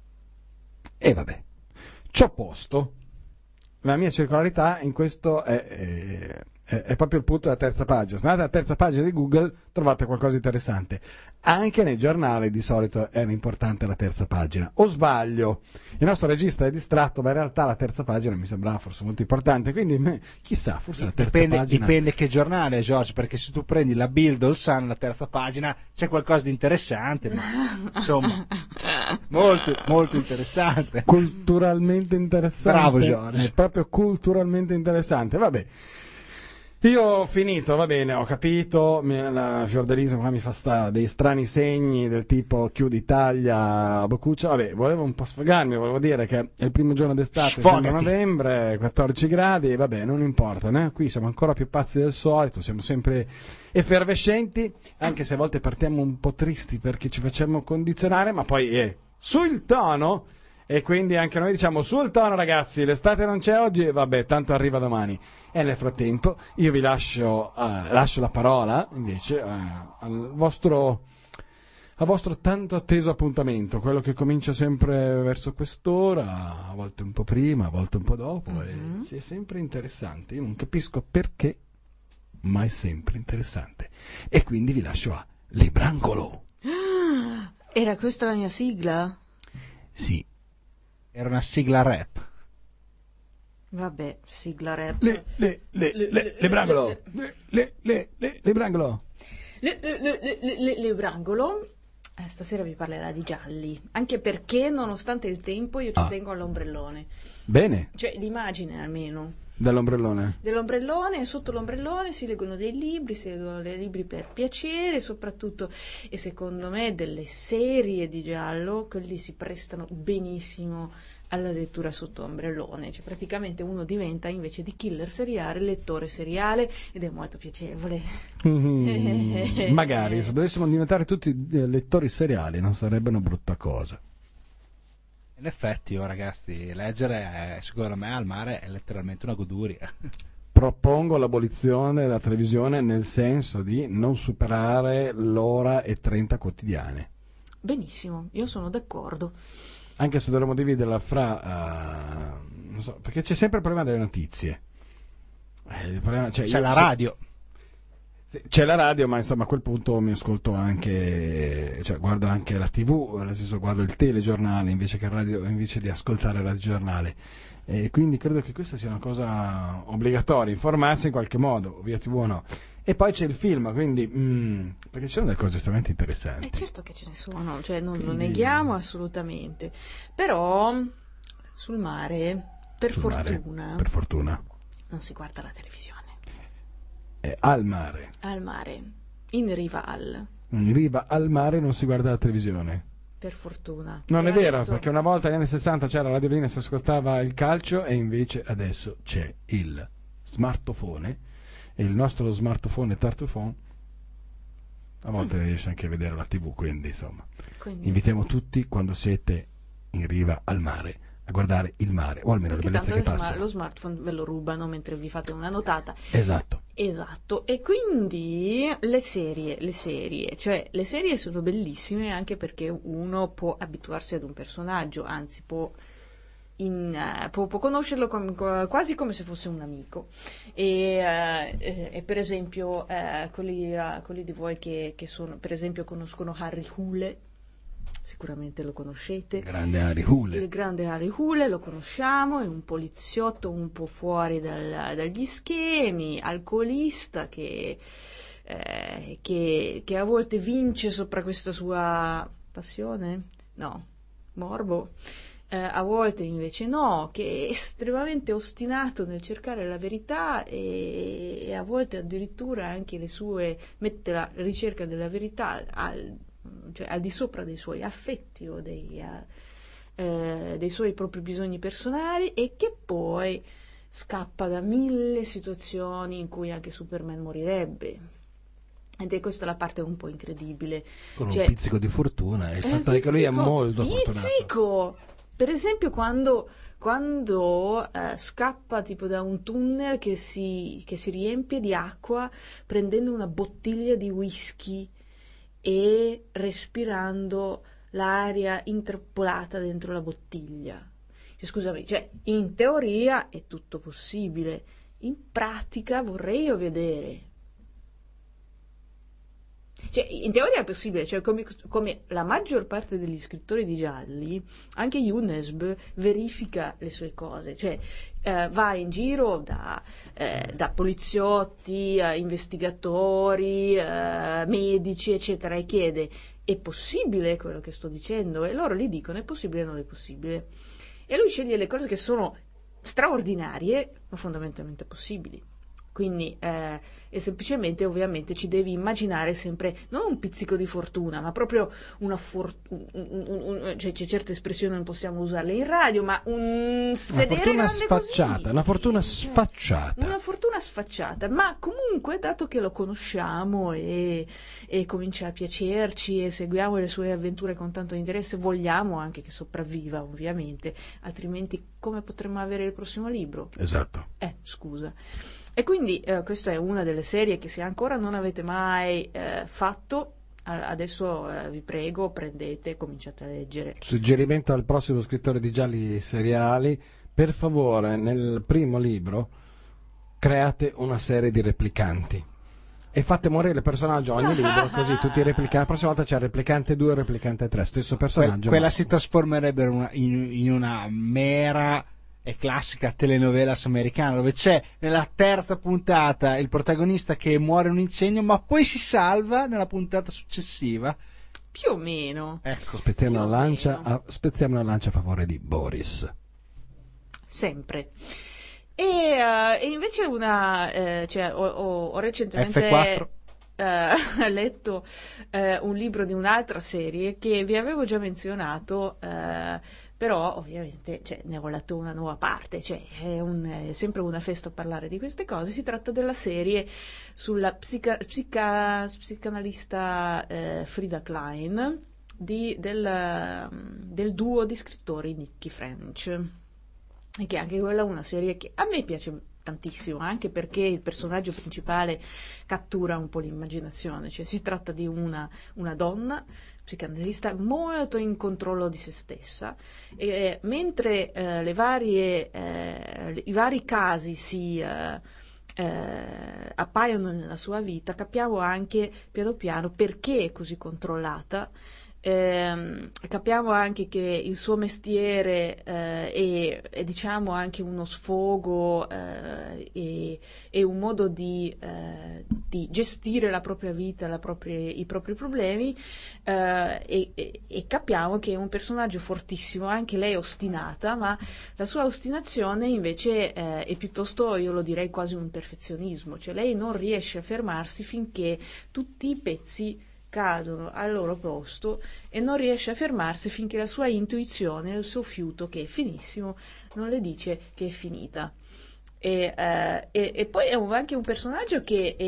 E vabbè, ciò posto, la mia circolarità in questo è, è, è, è proprio il punto della terza pagina. Se andate alla terza pagina di Google trovate qualcosa di interessante. Anche nei giornali di solito era importante la terza pagina. O sbaglio? Il nostro regista è distratto, ma in realtà la terza pagina mi sembrava forse molto importante, quindi me, chissà, forse la terza dipende, pagina... Dipende che giornale, George, perché se tu prendi la Bild o il Sun, la terza pagina, c'è qualcosa di interessante, ma insomma, molto, molto interessante. Culturalmente interessante. Bravo, George. È proprio culturalmente interessante, vabbè. Io ho finito, va bene, ho capito, la Fiordelisa qua mi fa sta dei strani segni del tipo chiudi Italia, Boccuccia, vabbè, volevo un po' sfogarmi, volevo dire che è il primo giorno d'estate, di novembre, quattordici gradi, vabbè, non importa, né? Qui siamo ancora più pazzi del solito, siamo sempre effervescenti, anche se a volte partiamo un po' tristi perché ci facciamo condizionare, ma poi è sul tono. E quindi anche noi diciamo sul tono, ragazzi, l'estate non c'è oggi, vabbè, tanto arriva domani. E nel frattempo io vi lascio, uh, lascio la parola invece uh, al vostro al vostro tanto atteso appuntamento, quello che comincia sempre verso quest'ora, a volte un po' prima, a volte un po' dopo, mm-hmm. e è sempre interessante. Io non capisco perché, ma è sempre interessante. E quindi vi lascio a Librangolo. Era questa la mia sigla? Sì. Era una sigla rap. Vabbè, sigla rap. Le, le, le, le, le, le brangolo. Le, le, le, le, le brangolo. Le, le, le, le, le, le brangolo. Eh, stasera vi parlerà di gialli. Anche perché, nonostante il tempo, io ci ah. tengo all'ombrellone. Bene. Cioè, l'immagine almeno. Dell'ombrellone? Dell'ombrellone, e sotto l'ombrellone si leggono dei libri, si leggono dei libri per piacere, soprattutto, e secondo me, delle serie di giallo, quelli si prestano benissimo alla lettura sotto ombrellone, cioè praticamente uno diventa invece di killer seriale lettore seriale ed è molto piacevole. Mm-hmm. Magari se dovessimo diventare tutti lettori seriali non sarebbe una brutta cosa. In effetti, oh, ragazzi, leggere è, secondo me al mare è letteralmente una goduria. Propongo l'abolizione della televisione nel senso di non superare l'ora e trenta quotidiane. Benissimo, io sono d'accordo. Anche se dovremmo dividerla fra uh, non so, perché c'è sempre il problema delle notizie. Eh, il problema, cioè, c'è io, la radio. Sì, c'è la radio, ma insomma a quel punto mi ascolto anche, cioè guardo anche la tivù, nel senso guardo il telegiornale invece che il radio, invece di ascoltare il radiogiornale. E quindi credo che questa sia una cosa obbligatoria, informarsi in qualche modo, via tivù o no. E poi c'è il film, quindi mm, perché ci sono delle cose estremamente interessanti. E certo che ce ne sono, cioè non Quindi... lo neghiamo assolutamente, però sul mare, per sul fortuna, mare, per fortuna, non si guarda la televisione. È al mare. Al mare, in riva al. In riva al mare non si guarda la televisione. Per fortuna. Non e è vero, adesso... perché una volta negli anni sessanta c'era la radiolina e si ascoltava il calcio, e invece adesso c'è il smartphone, e il nostro smartphone tartufone a volte mm. riesce anche a vedere la tivù, quindi insomma quindi, invitiamo sì. tutti, quando siete in riva al mare, a guardare il mare, o almeno perché le bellezze che tanto passano. Lo smartphone ve lo rubano mentre vi fate una notata. Esatto. Esatto, e quindi le serie, le serie, cioè le serie sono bellissime anche perché uno può abituarsi ad un personaggio, anzi può, in, uh, può, può conoscerlo com, quasi come se fosse un amico. E, uh, e, e per esempio uh, quelli, uh, quelli di voi che, che sono, per esempio conoscono Harry Hole, sicuramente lo conoscete. Grande Harry Hole. Il grande Harry Hole lo conosciamo, è un poliziotto un po' fuori dal, dagli schemi, alcolista che, eh, che, che a volte vince sopra questa sua passione? No, morbo. Eh, a volte invece no, che è estremamente ostinato nel cercare la verità e, e a volte addirittura anche le sue mette la ricerca della verità al cioè al di sopra dei suoi affetti o dei, uh, eh, dei suoi propri bisogni personali, e che poi scappa da mille situazioni in cui anche Superman morirebbe. Ed è questa la parte un po' incredibile. Con cioè, un pizzico di fortuna, e il fatto è che lui è molto fortunato. Pizzico! Per esempio quando, quando eh, scappa tipo da un tunnel che si, che si riempie di acqua prendendo una bottiglia di whisky e respirando l'aria intrappolata dentro la bottiglia. Cioè, scusami, cioè, in teoria è tutto possibile, in pratica vorrei io vedere. Cioè, in teoria è possibile, cioè come, come la maggior parte degli scrittori di gialli, anche Younes verifica le sue cose, cioè eh, va in giro da, eh, da poliziotti, eh, investigatori, eh, medici, eccetera, e chiede: è possibile quello che sto dicendo? E loro gli dicono: è possibile o non è possibile? E lui sceglie le cose che sono straordinarie, ma fondamentalmente possibili. Quindi eh, e semplicemente ovviamente ci devi immaginare sempre non un pizzico di fortuna, ma proprio una fortuna, cioè certe espressioni non possiamo usarle in radio, ma un sedere una fortuna sfacciata, così. una fortuna sfacciata. Una fortuna sfacciata, ma comunque dato che lo conosciamo e, e comincia a piacerci e seguiamo le sue avventure con tanto interesse, vogliamo anche che sopravviva ovviamente, altrimenti come potremmo avere il prossimo libro? Esatto. Eh, scusa. E quindi eh, questa è una delle serie che se ancora non avete mai eh, fatto, adesso eh, vi prego, prendete e cominciate a leggere. Suggerimento al prossimo scrittore di gialli seriali: per favore, nel primo libro create una serie di replicanti e fate morire il personaggio ogni libro, così tutti i replicanti. La prossima volta c'è il replicante due, il replicante tre, stesso personaggio. Que- quella ma... si trasformerebbe in una, in, in una mera e classica telenovelas americana, dove c'è nella terza puntata il protagonista che muore in un incendio, ma poi si salva nella puntata successiva. Più o meno. Ecco, spezziamo una lancia a, spezziamo una lancia a favore di Boris. Sempre. E, uh, e invece una, eh, cioè, ho, ho, ho recentemente F quattro. Uh, letto uh, un libro di un'altra serie che vi avevo già menzionato, uh, però ovviamente cioè, ne ho letto una nuova parte, cioè è, un, è sempre una festa a parlare di queste cose. Si tratta della serie sulla psica, psica, psicanalista eh, Frida Klein, di, del, del duo di scrittori Nicky French, e che anche quella è una serie che a me piace tantissimo, anche perché il personaggio principale cattura un po' l'immaginazione, cioè si tratta di una, una donna psicanalista molto in controllo di se stessa, e mentre eh, le varie, eh, i vari casi si eh, eh, appaiono nella sua vita, capiamo anche piano piano perché è così controllata. Eh, capiamo anche che il suo mestiere eh, è, è diciamo anche uno sfogo eh, e, e un modo di, eh, di di gestire la propria vita, la propria, i propri problemi, eh, e, e, e capiamo che è un personaggio fortissimo, anche lei ostinata, ma la sua ostinazione invece eh, è piuttosto, io lo direi, quasi un perfezionismo, cioè lei non riesce a fermarsi finché tutti i pezzi cadono al loro posto e non riesce a fermarsi finché la sua intuizione, il suo fiuto, che è finissimo, non le dice che è finita. E, eh, e, e poi è un, anche un personaggio che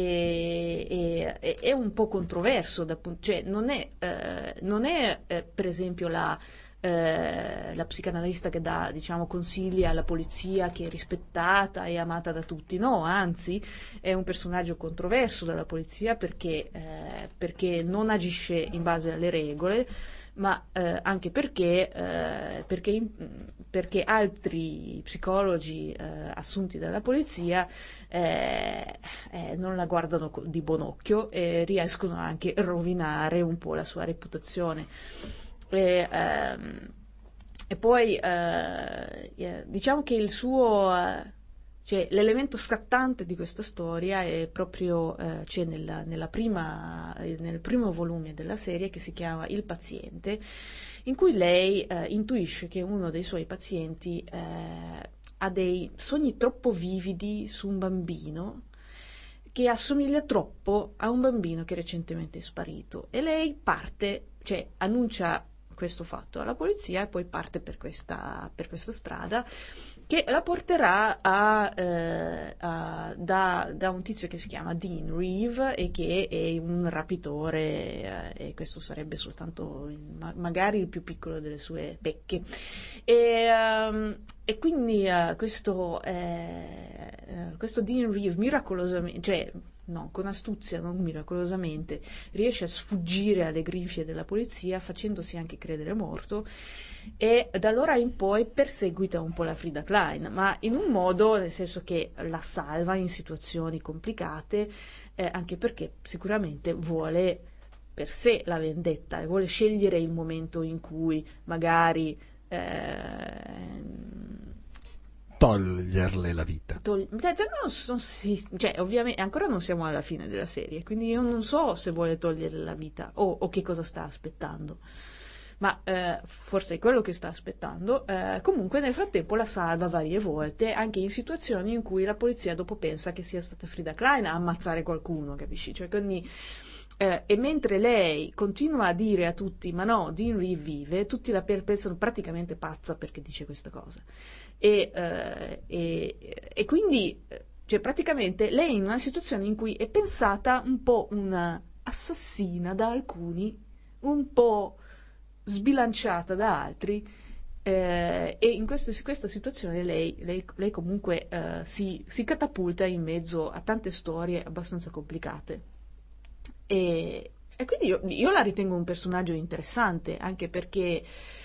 è, è, è un po' controverso, da, cioè non è, eh, non è eh, per esempio la Eh, la psicanalista che dà, diciamo, consigli alla polizia, che è rispettata e amata da tutti. No, anzi, è un personaggio controverso dalla polizia perché, eh, perché non agisce in base alle regole, ma eh, anche perché, eh, perché, perché altri psicologi eh, assunti dalla polizia eh, eh, non la guardano di buon occhio e riescono anche a rovinare un po' la sua reputazione. E, ehm, e poi eh, diciamo che il suo eh, cioè, l'elemento scattante di questa storia è proprio eh, c'è nella, nella prima, nel primo volume della serie, che si chiama Il paziente, in cui lei eh, intuisce che uno dei suoi pazienti eh, ha dei sogni troppo vividi su un bambino che assomiglia troppo a un bambino che recentemente è sparito, e lei parte, cioè annuncia questo fatto alla polizia e poi parte per questa, per questa strada che la porterà a, eh, a, da, da un tizio che si chiama Dean Reeve e che è un rapitore, eh, e questo sarebbe soltanto ma, magari il più piccolo delle sue pecche, e, um, e quindi uh, questo, eh, uh, questo Dean Reeve miracolosamente, cioè no, con astuzia, non miracolosamente, riesce a sfuggire alle grinfie della polizia, facendosi anche credere morto, e da allora in poi perseguita un po' la Frida Klein, ma in un modo, nel senso che la salva in situazioni complicate, eh, anche perché sicuramente vuole per sé la vendetta e vuole scegliere il momento in cui magari eh, toglierle la vita. Togli- cioè, non, non si, cioè, ovviamente ancora non siamo alla fine della serie, quindi io non so se vuole toglierle la vita o, o che cosa sta aspettando, ma eh, forse è quello che sta aspettando. Eh, comunque nel frattempo la salva varie volte, anche in situazioni in cui la polizia dopo pensa che sia stata Frida Klein a ammazzare qualcuno, capisci? Cioè, quindi, eh, e mentre lei continua a dire a tutti ma no, Dean Reeve vive, tutti la pensano praticamente pazza perché dice questa cosa. E, eh, e, e quindi cioè, praticamente lei è in una situazione in cui è pensata un po' una assassina da alcuni, un po' sbilanciata da altri, eh, e in questo, questa situazione lei, lei, lei comunque eh, si, si catapulta in mezzo a tante storie abbastanza complicate, e, e quindi io, io la ritengo un personaggio interessante, anche perché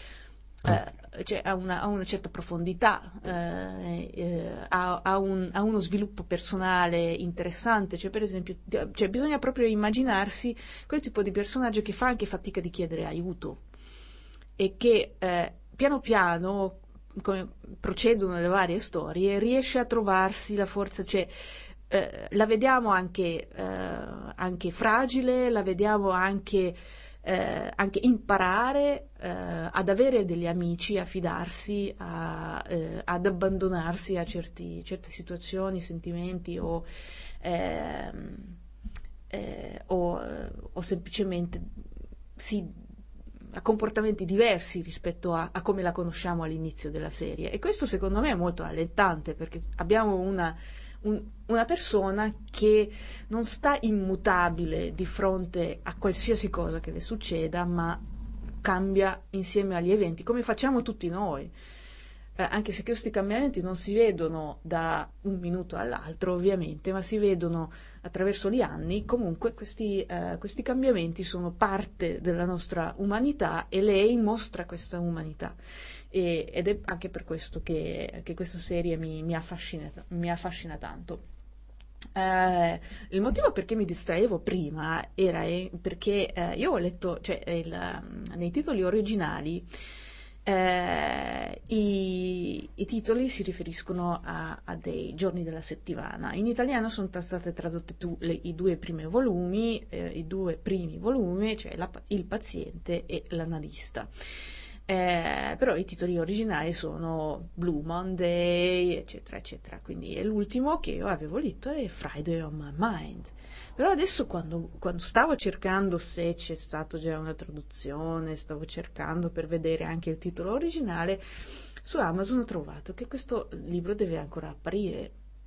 Eh, cioè, ha, una, ha una certa profondità, eh, eh, ha, ha, un, ha uno sviluppo personale interessante, cioè, per esempio, cioè, bisogna proprio immaginarsi quel tipo di personaggio che fa anche fatica di chiedere aiuto e che eh, piano piano, come procedono le varie storie, riesce a trovarsi la forza, cioè eh, la vediamo anche, eh, anche fragile, la vediamo anche Eh, anche imparare eh, ad avere degli amici, a fidarsi, a, eh, ad abbandonarsi a certi, certe situazioni, sentimenti o, eh, eh, o, o semplicemente sì, a comportamenti diversi rispetto a, a come la conosciamo all'inizio della serie, e questo secondo me è molto allettante, perché abbiamo una Un, una persona che non sta immutabile di fronte a qualsiasi cosa che le succeda, ma cambia insieme agli eventi, come facciamo tutti noi, eh, anche se questi cambiamenti non si vedono da un minuto all'altro ovviamente, ma si vedono attraverso gli anni. Comunque questi, eh, questi cambiamenti sono parte della nostra umanità e lei mostra questa umanità. E, ed è anche per questo che, che questa serie mi, mi, affascina, mi affascina tanto. Eh, il motivo perché mi distraevo prima era eh, perché eh, io ho letto, cioè, il, nei titoli originali Eh, i, i titoli si riferiscono a, a dei giorni della settimana. In italiano sono state tradotte tu, le, i due primi volumi, eh, i due primi volumi, cioè la, il paziente e l'analista. Eh, però i titoli originali sono Blue Monday, eccetera, eccetera. Quindi è l'ultimo che io avevo letto è Friday on My Mind. Però adesso quando, quando stavo cercando se c'è stata già una traduzione, stavo cercando per vedere anche il titolo originale, su Amazon ho trovato che questo libro deve ancora apparire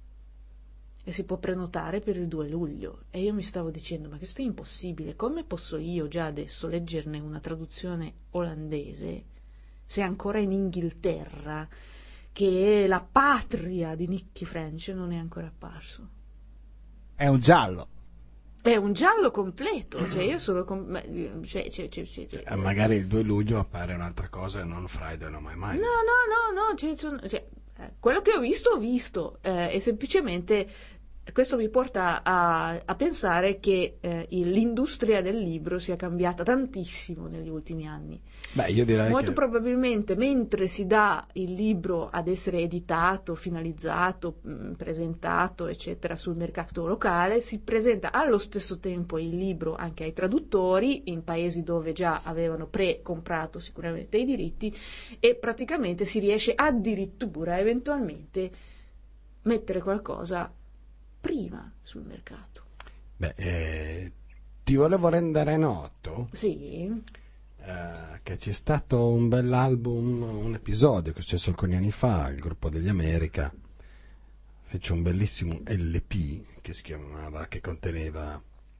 e si può prenotare per il due luglio. E io mi stavo dicendo, ma questo è impossibile, come posso io già adesso leggerne una traduzione olandese se ancora in Inghilterra, che è la patria di Nicky French, non è ancora apparso? È un giallo. È un giallo completo, cioè io sono com- cioè, cioè, cioè, cioè, Cioè, magari il due luglio appare un'altra cosa e non Friday non mai mai. No, no, no, no, cioè, sono, cioè, eh, quello che ho visto ho visto, eh, e semplicemente questo mi porta a, a pensare che eh, il, l'industria del libro sia cambiata tantissimo negli ultimi anni. Beh, io direi Molto che... probabilmente mentre si dà il libro ad essere editato, finalizzato, mh, presentato, eccetera, sul mercato locale, si presenta allo stesso tempo il libro anche ai traduttori in paesi dove già avevano pre-comprato sicuramente i diritti, e praticamente si riesce addirittura eventualmente mettere qualcosa prima sul mercato. Beh, eh, ti volevo rendere noto Sì. eh, che c'è stato un bell'album, un episodio che è successo alcuni anni fa, il gruppo degli America fece un bellissimo L P che si chiamava, che conteneva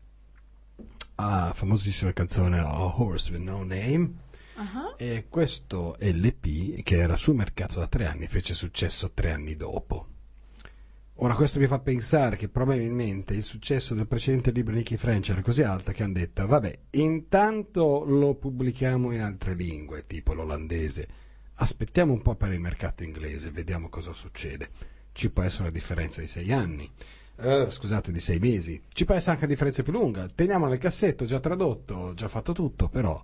la famosissima canzone A Horse with No Name. Uh-huh. E questo L P, che era sul mercato da tre anni, fece successo tre anni dopo. Ora questo mi fa pensare che probabilmente il successo del precedente libro di Nicky French era così alto che hanno detto vabbè, intanto lo pubblichiamo in altre lingue, tipo l'olandese, aspettiamo un po' per il mercato inglese, vediamo cosa succede. Ci può essere una differenza di sei anni, eh, scusate, di sei mesi, ci può essere anche una differenza più lunga, teniamolo nel cassetto, già tradotto, già fatto tutto, però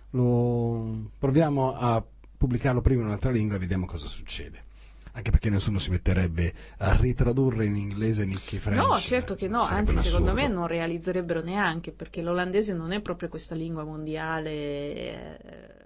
lo proviamo a pubblicarlo prima in un'altra lingua e vediamo cosa succede. Anche perché nessuno si metterebbe a ritradurre in inglese Nicky French. No, certo che no, sarebbe anzi secondo me assurdo. non realizzerebbero neanche, perché l'olandese non è proprio questa lingua mondiale eh,